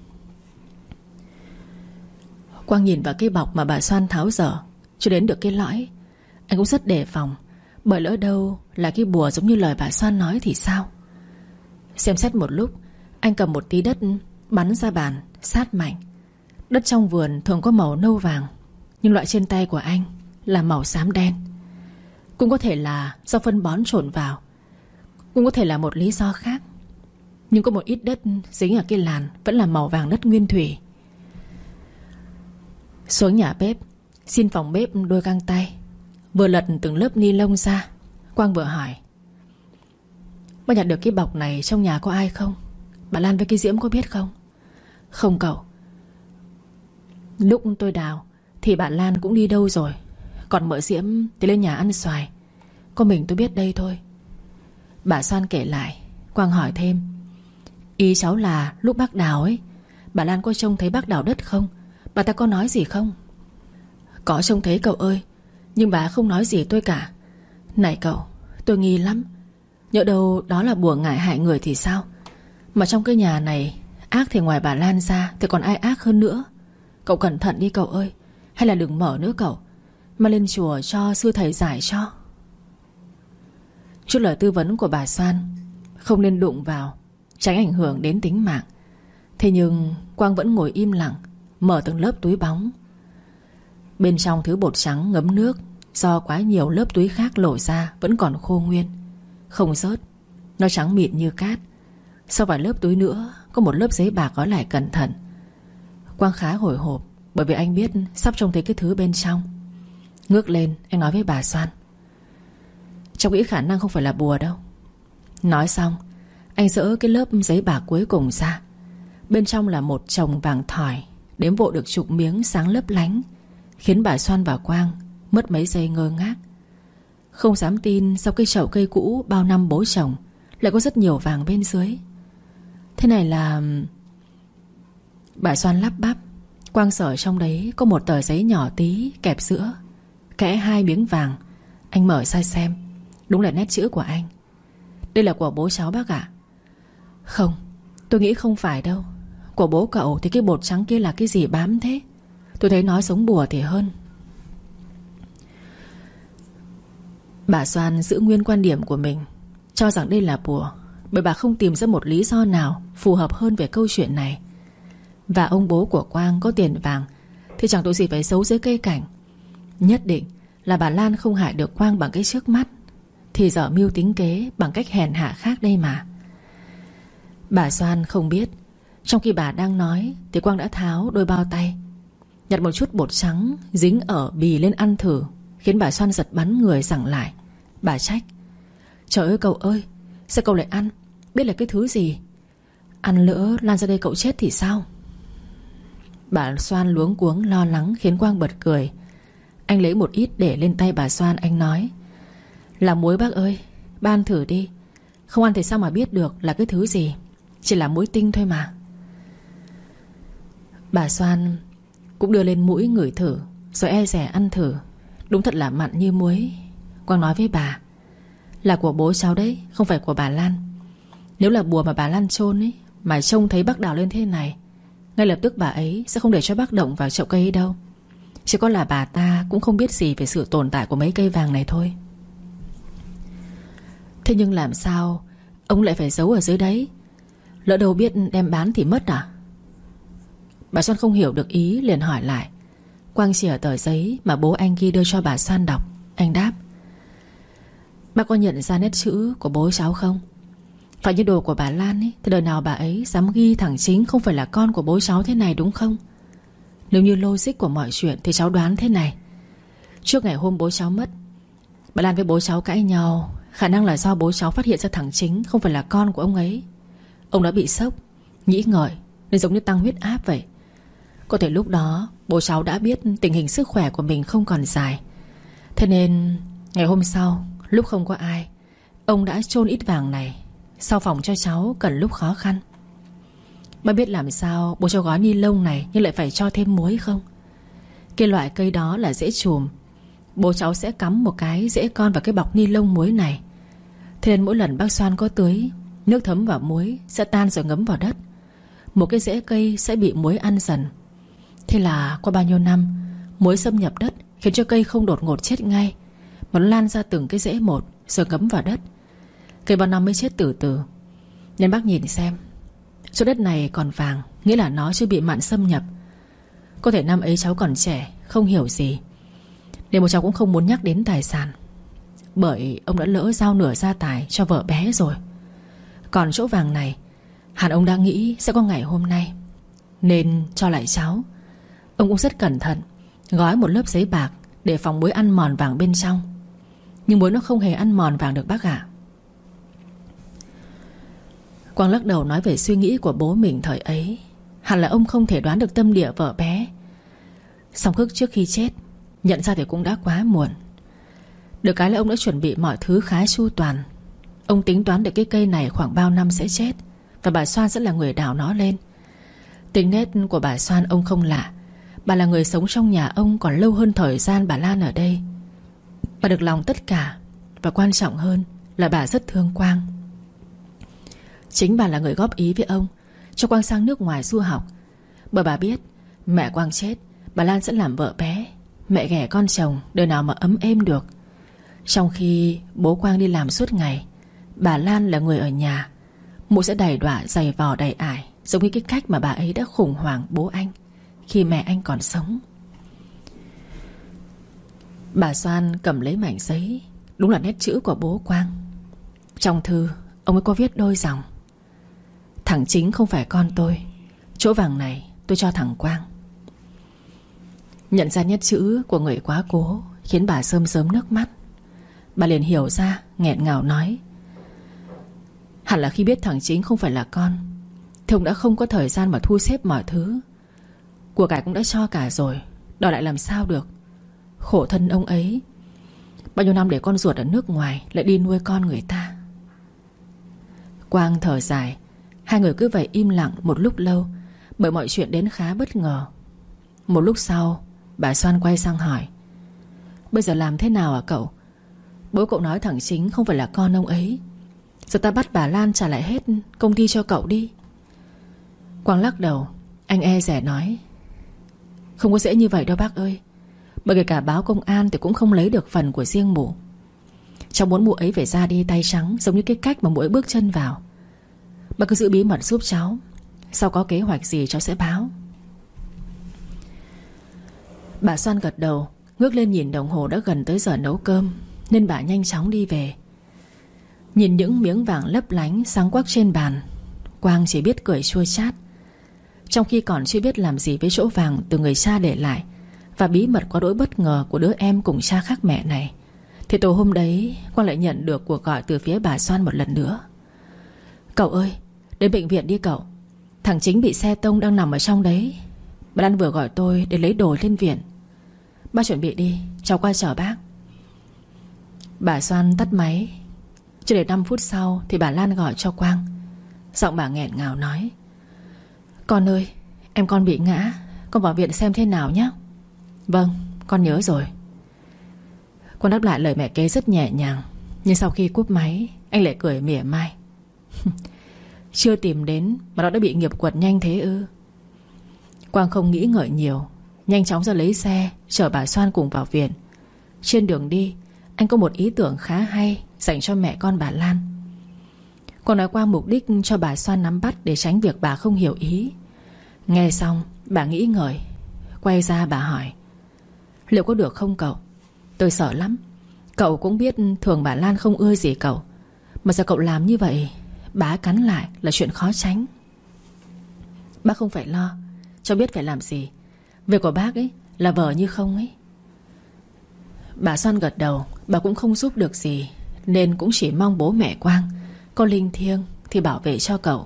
Quang nhìn vào cái bọc mà bà Xoan tháo dở cho đến được cái lõi. Anh cũng rất đề phòng, bởi lỡ đâu là cái bùa giống như lời bà Xoan nói thì sao. Xem xét một lúc, anh cầm một tí đất bắn ra bàn sát mạnh. Đất trong vườn thường có màu nâu vàng, nhưng loại trên tay của anh là màu xám đen. Cũng có thể là do phân bón trộn vào, cũng có thể là một lý do khác. Nhưng có một ít đất dính ở cái làn vẫn là màu vàng đất nguyên thủy. Xuống nhà bếp, xin phòng bếp đôi găng tay, vừa lật từng lớp ni lông ra, Quang vừa hỏi. Bác nhặt được cái bọc này trong nhà có ai không? Bà Lan với cái Diễm có biết không? Không cậu. Lúc tôi đào thì bà Lan cũng đi đâu rồi, còn mợ Diễm thì lên nhà ăn xoài. Có mình tôi biết đây thôi. Bà Xoan kể lại. Quang hỏi thêm. Ý cháu là lúc bác đào ấy, bà Lan có trông thấy bác đào đất không? Bà ta có nói gì không? Có trông thấy cậu ơi, nhưng bà không nói gì tôi cả. Này cậu, tôi nghi lắm. Nhỡ đâu đó là bùa ngải hại người thì sao? Mà trong cái nhà này, ác thì ngoài bà Lan ra thì còn ai ác hơn nữa. Cậu cẩn thận đi cậu ơi. Hay là đừng mở nữa cậu, mà lên chùa cho sư thầy giải cho. Chút lời tư vấn của bà Xoan không nên đụng vào, tránh ảnh hưởng đến tính mạng. Thế nhưng Quang vẫn ngồi im lặng, mở từng lớp túi bóng. Bên trong thứ bột trắng ngấm nước do quá nhiều lớp túi khác lộ ra vẫn còn khô nguyên, không rớt. Nó trắng mịn như cát. Sau vài lớp túi nữa có một lớp giấy bạc gói lại cẩn thận. Quang khá hồi hộp, bởi vì anh biết sắp trông thấy cái thứ bên trong. Ngước lên anh nói với bà Soan: "Cháu nghĩ khả năng không phải là bùa đâu." Nói xong anh dỡ cái lớp giấy bạc cuối cùng ra. Bên trong là một chồng vàng thỏi, đếm vội được chục miếng sáng lấp lánh, khiến bà Soan và Quang mất mấy giây ngơ ngác. Không dám tin sau cái chậu cây cũ bao năm bố chồng lại có rất nhiều vàng bên dưới. Thế này là... Bà Soan lắp bắp. Quang sờ trong đấy có một tờ giấy nhỏ tí kẹp giữa, kẽ 2 miếng vàng. Anh mở ra xem. Đúng là nét chữ của anh. "Đây là của bố cháu bác ạ." "Không, tôi nghĩ không phải đâu. Của bố cậu thì cái bột trắng kia là cái gì bám thế? Tôi thấy nói giống bùa thì hơn." Bà Soan giữ nguyên quan điểm của mình, cho rằng đây là bùa, bởi bà không tìm ra một lý do nào phù hợp hơn về câu chuyện này. Và ông bố của Quang có tiền vàng thì chẳng tội gì phải giấu dưới cây cảnh. Nhất định là bà Lan không hại được Quang bằng cái trước mắt, thì dở mưu tính kế bằng cách hèn hạ khác đây mà. Bà Soan không biết, trong khi bà đang nói thì Quang đã tháo đôi bao tay, nhặt một chút bột trắng dính ở bì lên ăn thử, khiến bà Soan giật bắn người giằng lại. Bà trách: "Trời ơi cậu ơi, sao cậu lại ăn? Biết là cái thứ gì? Ăn lỡ lan ra đây cậu chết thì sao?" Bà Soan luống cuống lo lắng khiến Quang bật cười. Anh lấy một ít để lên tay bà Soan. Anh nói: "Là muối bác ơi, bác ăn thử đi. Không ăn thì sao mà biết được là cái thứ gì. Chỉ là muối tinh thôi mà." Bà Soan cũng đưa lên mũi ngửi thử, rồi e dè ăn thử. Đúng thật là mặn như muối. Quang nói với bà: "Là của bố cháu đấy, không phải của bà Lan. Nếu là bùa mà bà Lan chôn ấy, mà trông thấy bác đào lên thế này, ngay lập tức bà ấy sẽ không để cho bác động vào chậu cây ấy đâu. Chỉ có là bà ta cũng không biết gì về sự tồn tại của mấy cây vàng này thôi." "Thế nhưng làm sao ông lại phải giấu ở dưới đấy? Lỡ đâu biết đem bán thì mất à?" Bà Soan không hiểu được ý, liền hỏi lại. Quang chỉ ở tờ giấy mà bố anh ghi đưa cho bà Soan đọc. Anh đáp: "Bác có nhận ra nét chữ của bố cháu không? Phải như đồ của bà Lan ấy, thì đời nào bà ấy dám ghi thẳng chính không phải là con của bố cháu thế này, đúng không? Nếu như logic của mọi chuyện thì cháu đoán thế này: trước ngày hôm bố cháu mất, bà Lan với bố cháu cãi nhau. Khả năng là do bố cháu phát hiện ra thằng chính không phải là con của ông ấy. Ông đã bị sốc, nghĩ ngợi, nên giống như tăng huyết áp vậy. Có thể lúc đó bố cháu đã biết tình hình sức khỏe của mình không còn dài. Thế nên ngày hôm sau, lúc không có ai, ông đã chôn ít vàng này sau phòng cho cháu cần lúc khó khăn. Bà biết làm sao bố cho gói ni lông này nhưng lại phải cho thêm muối không? Cái loại cây đó là rễ chùm. Bố cháu sẽ cắm một cái rễ con vào cái bọc ni lông muối này. Thế nên mỗi lần bác Soan có tưới, nước thấm vào muối sẽ tan rồi ngấm vào đất. Một cái rễ cây sẽ bị muối ăn dần. Thế là qua bao nhiêu năm, muối xâm nhập đất khiến cho cây không đột ngột chết ngay, mà nó lan ra từng cái rễ một rồi ngấm vào đất. Cây bao năm mới chết từ từ. Nên bác nhìn xem, chỗ đất này còn vàng, nghĩa là nó chưa bị mặn xâm nhập. Có thể năm ấy cháu còn trẻ, không hiểu gì, nên một cháu cũng không muốn nhắc đến tài sản, bởi ông đã lỡ giao nửa gia tài cho vợ bé rồi. Còn chỗ vàng này, hẳn ông đang nghĩ sẽ có ngày hôm nay, nên cho lại cháu. Ông cũng rất cẩn thận gói một lớp giấy bạc để phòng muối ăn mòn vàng bên trong. Nhưng muối nó không hề ăn mòn vàng được bác ạ." Quang lắc đầu nói về suy nghĩ của bố mình thời ấy. Hẳn là ông không thể đoán được tâm địa vợ bé. Song Khước trước khi chết, nhận ra thì cũng đã quá muộn. Được cái là ông đã chuẩn bị mọi thứ khá chu toàn. Ông tính toán được cái cây này khoảng bao năm sẽ chết, và bà Soan sẽ là người đào nó lên. Tính nết của bà Soan ông không lạ. Bà là người sống trong nhà ông còn lâu hơn thời gian bà Lan ở đây. Bà được lòng tất cả, và quan trọng hơn là bà rất thương Quang. Chính bà là người góp ý với ông cho Quang sang nước ngoài du học, bởi bà biết mẹ Quang chết, bà Lan sẽ làm vợ bé, mẹ ghẻ con chồng, đời nào mà ấm êm được. Trong khi bố Quang đi làm suốt ngày, bà Lan là người ở nhà, mụ sẽ đầy đọa giày vò đầy ải, giống như cái cách mà bà ấy đã khủng hoảng bố anh khi mẹ anh còn sống. Bà Soan cầm lấy mảnh giấy. Đúng là nét chữ của bố Quang. Trong thư ông ấy có viết đôi dòng: "Thằng chính không phải con tôi. Chỗ vàng này tôi tôi cho thằng Quang. Nhận ra nét chữ của người quá cố khiến bà rơm rớm nước mắt. Bà liền hiểu ra, nghẹn ngào nói: hẳn là khi biết thằng Chính không phải là con thì ông đã không có thời gian mà thu xếp mọi thứ. Của cải cũng đã cho cả rồi, đòi lại làm sao được. Khổ thân ông ấy, bao nhiêu năm để con ruột ở nước ngoài lại đi nuôi con người ta. Quang thở dài. Hai người cứ vậy im lặng một lúc lâu, bởi mọi chuyện đến khá bất ngờ. Một lúc sau, bà Soan quay sang hỏi: bây giờ làm thế nào hả cậu? Bố cậu nói thằng Chính không phải là con ông ấy. Giờ ta bắt bà Lan trả lại hết công ty cho cậu đi. Quang lắc đầu. Anh e dè nói: không có dễ như vậy đâu bác ơi. Bởi kể cả báo công an thì cũng không lấy được phần của riêng mụ. Cháu muốn mụ ấy phải ra đi tay trắng, giống như cái cách mà mụ ấy bước chân vào. Bác cứ giữ bí mật giúp cháu, sau có kế hoạch gì cháu sẽ báo. Bà Soan gật đầu, ngước lên nhìn đồng hồ đã gần tới giờ nấu cơm, nên bà nhanh chóng đi về. Nhìn những miếng vàng lấp lánh sáng quắc trên bàn, Quang chỉ biết cười chua chát. Trong khi còn chưa biết làm gì với chỗ vàng từ người cha để lại, và bí mật quá đỗi bất ngờ của đứa em cùng cha khác mẹ này, thì tối hôm đấy Quang lại nhận được cuộc gọi từ phía bà Soan một lần nữa. Cậu ơi, đến bệnh viện đi cậu. Thằng Chính bị xe tông đang nằm ở trong đấy. Bà Lan vừa gọi tôi để lấy đồ lên viện. Bác chuẩn bị đi, cháu qua chở bác. Bà Soan tắt máy. Chưa đến 5 phút sau thì bà Lan gọi cho Quang. Giọng bà nghẹn ngào nói: con ơi, em con bị ngã, con vào viện xem thế nào nhé. Vâng, con nhớ rồi. Quang đáp lại lời mẹ kế rất nhẹ nhàng. Nhưng sau khi cúp máy, anh lại cười mỉa mai: chưa tìm đến mà nó đã bị nghiệp quật nhanh thế ư? Quang không nghĩ ngợi nhiều, nhanh chóng ra lấy xe chở bà Soan cùng vào viện. Trên đường đi, anh có một ý tưởng khá hay dành cho mẹ con bà Lan. Quang nói qua mục đích cho bà Soan nắm bắt, để tránh việc bà không hiểu ý. Nghe xong bà nghĩ ngợi, quay ra bà hỏi: liệu có được không cậu? Tôi sợ lắm. Cậu cũng biết thường bà Lan không ưa gì cậu, mà giờ cậu làm như vậy, bà cắn lại là chuyện khó tránh. Bác không phải lo, cháu biết phải làm gì. Việc của bác ấy là vờ như không ấy. Bà Soan gật đầu. Bà cũng không giúp được gì, nên cũng chỉ mong bố mẹ Quang có linh thiêng thì bảo vệ cho cậu.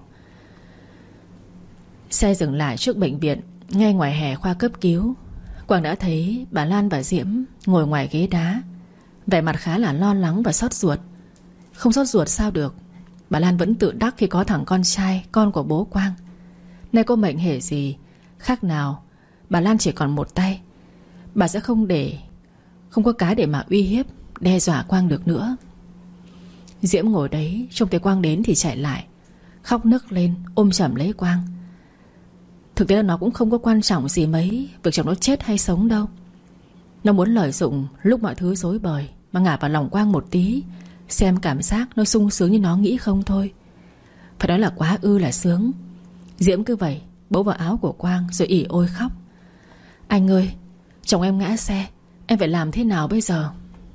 Xe dừng lại trước bệnh viện, ngay ngoài hè khoa cấp cứu. Quang đã thấy bà Lan và Diễm ngồi ngoài ghế đá, vẻ mặt khá là lo lắng và xót ruột. Không xót ruột sao được. Bà Lan vẫn tự đắc khi có thằng con trai, con của bố Quang. Nay có mệnh hệ gì khác nào bà Lan chỉ còn một tay, bà sẽ không có cái để mà uy hiếp, đe dọa Quang được nữa. Diễm ngồi đấy trông thấy Quang đến thì chạy lại, khóc nức lên ôm chầm lấy Quang. Thực tế là nó cũng không có quan trọng gì mấy việc chồng nó chết hay sống đâu. Nó muốn lợi dụng lúc mọi thứ rối bời mà ngả vào lòng Quang một tí, xem cảm giác nó sung sướng như nó nghĩ không thôi. Phải nói là quá ư là sướng. Diễm cứ vậy bấu vào áo của Quang rồi ỉ ôi khóc: anh ơi, chồng em ngã xe, em phải làm thế nào bây giờ?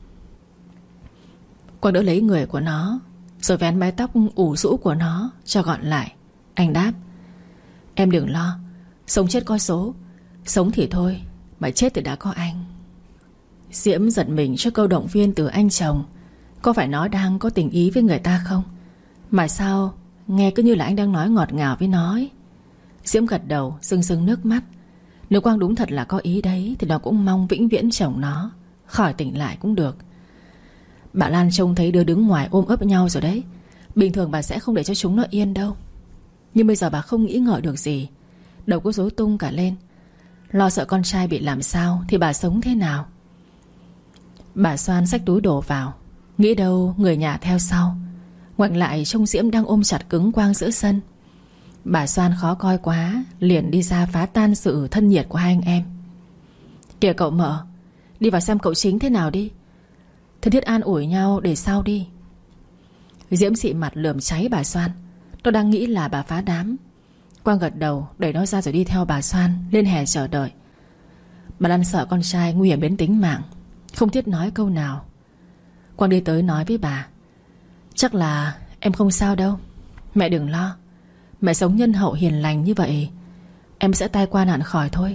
Quang đỡ lấy người của nó, rồi vén mái tóc ủ rũ của nó cho gọn lại. Anh đáp: em đừng lo, sống chết có số. Sống thì thôi, mà chết thì đã có anh. Diễm giật mình trước câu động viên từ anh chồng. Có phải nó đang có tình ý với người ta không? Mà sao nghe cứ như là anh đang nói ngọt ngào với nó ấy. Diễm gật đầu rưng rưng nước mắt. Nếu Quang đúng thật là có ý đấy thì nó cũng mong vĩnh viễn chồng nó khỏi tỉnh lại cũng được. Bà Lan trông thấy đứa đứng ngoài ôm ấp nhau rồi đấy. Bình thường bà sẽ không để cho chúng nó yên đâu. Nhưng bây giờ bà không nghĩ ngợi được gì, đầu cứ rối tung cả lên. Lo sợ con trai bị làm sao thì bà sống thế nào. Bà Soan xách túi đồ vào, nghĩ đâu người nhà theo sau. Ngoảnh lại trông Diễm đang ôm chặt cứng Quang giữa sân. Bà Soan khó coi quá, liền đi ra phá tan sự thân nhiệt của hai anh em. Kìa cậu mợ, đi vào xem cậu Chính thế nào đi. Thân thiết an ủi nhau để sau đi. Diễm xị mặt lườm cháy bà Soan. Nó đang nghĩ là bà phá đám. Quang gật đầu đẩy nó ra rồi đi theo bà Soan lên hè chờ đợi. Bà Lan sợ con trai nguy hiểm đến tính mạng, không thiết nói câu nào. Quang đi tới nói với bà: chắc là em không sao đâu, mẹ đừng lo. Mẹ sống nhân hậu hiền lành như vậy, em sẽ tai qua nạn khỏi thôi.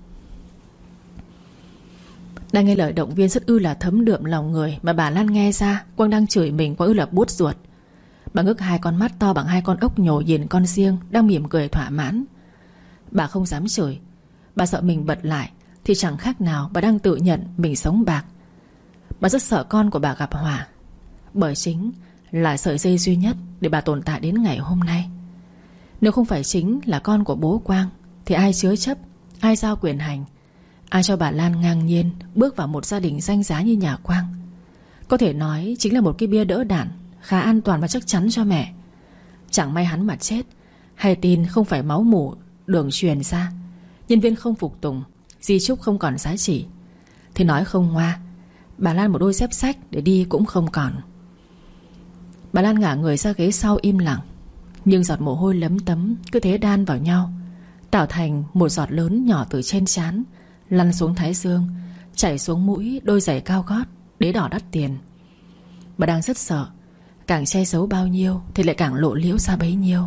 Đang nghe lời động viên rất ư là thấm đượm lòng người mà bà Lan nghe ra, Quang đang chửi mình quá ư là buốt ruột. Bà ngước hai con mắt to bằng hai con ốc nhổ nhìn con riêng đang mỉm cười thỏa mãn. Bà không dám chửi. Bà sợ mình bật lại thì chẳng khác nào bà đang tự nhận mình sống bạc. Bà rất sợ con của bà gặp họa, bởi chính là sợi dây duy nhất để bà tồn tại đến ngày hôm nay. Nếu không phải chính là con của bố Quang thì ai chứa chấp, ai giao quyền hành, ai cho bà Lan ngang nhiên bước vào một gia đình danh giá như nhà Quang. Có thể nói chính là một cái bia đỡ đạn khá an toàn và chắc chắn cho mẹ. Chẳng may hắn mà chết, hay tin không phải máu mủ đường truyền ra, nhân viên không phục tùng, di chúc không còn giá trị, thì nói không ngoa, bà Lan một đôi dép sách để đi cũng không còn. Bà Lan ngả người ra ghế sau im lặng, nhưng giọt mồ hôi lấm tấm cứ thế đan vào nhau, tạo thành một giọt lớn nhỏ từ trên trán, lăn xuống thái dương, chảy xuống mũi đôi giày cao gót đế đỏ đắt tiền. Bà đang rất sợ, càng che giấu bao nhiêu thì lại càng lộ liễu ra bấy nhiêu.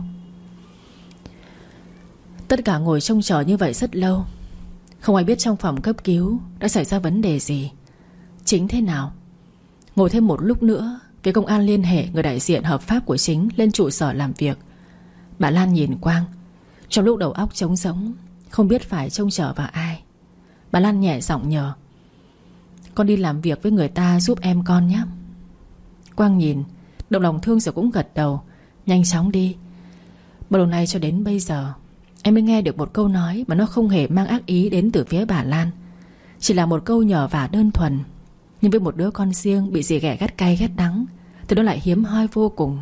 Tất cả ngồi trông chờ như vậy rất lâu. Không ai biết trong phòng cấp cứu đã xảy ra vấn đề gì, Chính thế nào. Ngồi thêm một lúc nữa, phía công an liên hệ người đại diện hợp pháp của Chính lên trụ sở làm việc. Bà Lan nhìn Quang, trong lúc đầu óc trống rỗng, không biết phải trông chờ vào ai. Bà Lan nhẹ giọng nhờ: "Con đi làm việc với người ta giúp em con nhé." Quang nhìn, động lòng thương rồi cũng gật đầu. "Nhanh chóng đi." Bao lâu nay cho đến bây giờ em mới nghe được một câu nói mà nó không hề mang ác ý đến từ phía bà Lan. Chỉ là một câu nhờ vả đơn thuần, nhưng với một đứa con riêng bị dì ghẻ ghét cay ghét đắng thì nó lại hiếm hoi vô cùng.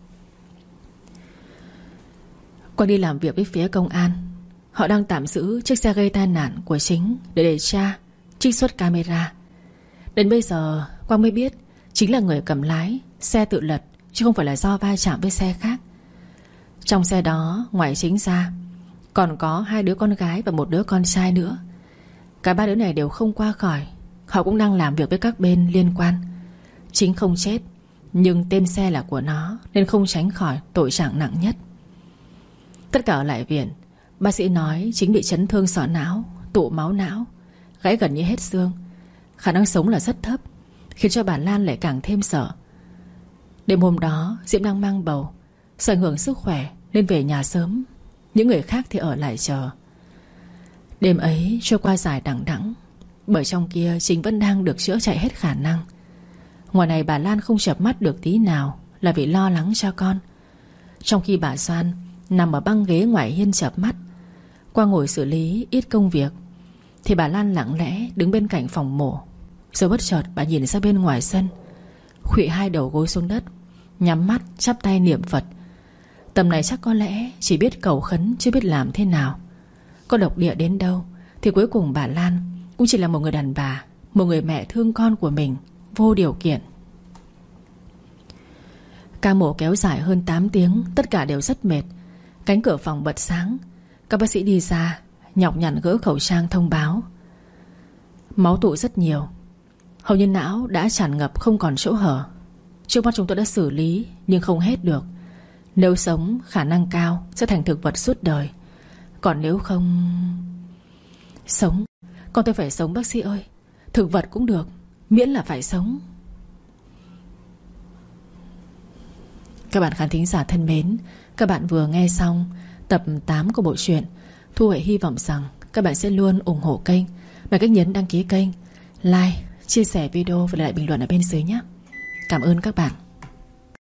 Quang đi làm việc với phía công an. Họ đang tạm giữ chiếc xe gây tai nạn của Chính để điều tra, trích xuất camera. Đến bây giờ Quang mới biết Chính là người cầm lái xe tự lật, chứ không phải là do va chạm với xe khác. Trong xe đó ngoài Chính ra còn có 2 đứa con gái và 1 đứa con trai nữa. Cả 3 đứa này đều không qua khỏi. Họ cũng đang làm việc với các bên liên quan. Chính không chết, nhưng tên xe là của nó, nên không tránh khỏi tội trạng nặng nhất. Tất cả ở lại viện, bác sĩ nói Chính bị chấn thương sọ não, tụ máu não, gãy gần như hết xương. Khả năng sống là rất thấp, khiến cho bà Lan lại càng thêm sợ. Đêm hôm đó Diễm đang mang bầu, sợ ảnh hưởng sức khỏe nên về nhà sớm. Những người khác thì ở lại chờ. Đêm ấy trôi qua dài đằng đẵng, bởi trong kia Chính vẫn đang được chữa chạy hết khả năng. Ngoài này bà Lan không chợp mắt được tí nào là vì lo lắng cho con. Trong khi bà Soan nằm ở băng ghế ngoài hiên chợp mắt, qua ngồi xử lý ít công việc, thì bà Lan lặng lẽ đứng bên cạnh phòng mổ. Rồi bất chợt bà nhìn ra bên ngoài sân, khuỵu 2 đầu gối xuống đất, nhắm mắt chắp tay niệm Phật. Tầm này chắc có lẽ chỉ biết cầu khấn chứ biết làm thế nào. Có độc địa đến đâu thì cuối cùng bà Lan cũng chỉ là một người đàn bà, một người mẹ thương con của mình vô điều kiện. Ca mổ kéo dài hơn 8 tiếng, tất cả đều rất mệt. Cánh cửa phòng bật sáng. Các bác sĩ đi ra, nhọc nhằn gỡ khẩu trang thông báo: máu tụ rất nhiều, hầu như não đã tràn ngập không còn chỗ hở. Trước mắt chúng tôi đã xử lý, nhưng không hết được. Nếu sống, khả năng cao sẽ thành thực vật suốt đời. Còn nếu không... Sống, con tôi phải sống bác sĩ ơi. Thực vật cũng được, miễn là phải sống. Các bạn khán thính giả thân mến, các bạn vừa nghe xong tập 8 của bộ truyện. Thu Huệ hy vọng rằng các bạn sẽ luôn ủng hộ kênh bằng cách nhấn đăng ký kênh, like, chia sẻ video và lại bình luận ở bên dưới nhé. Cảm ơn các bạn.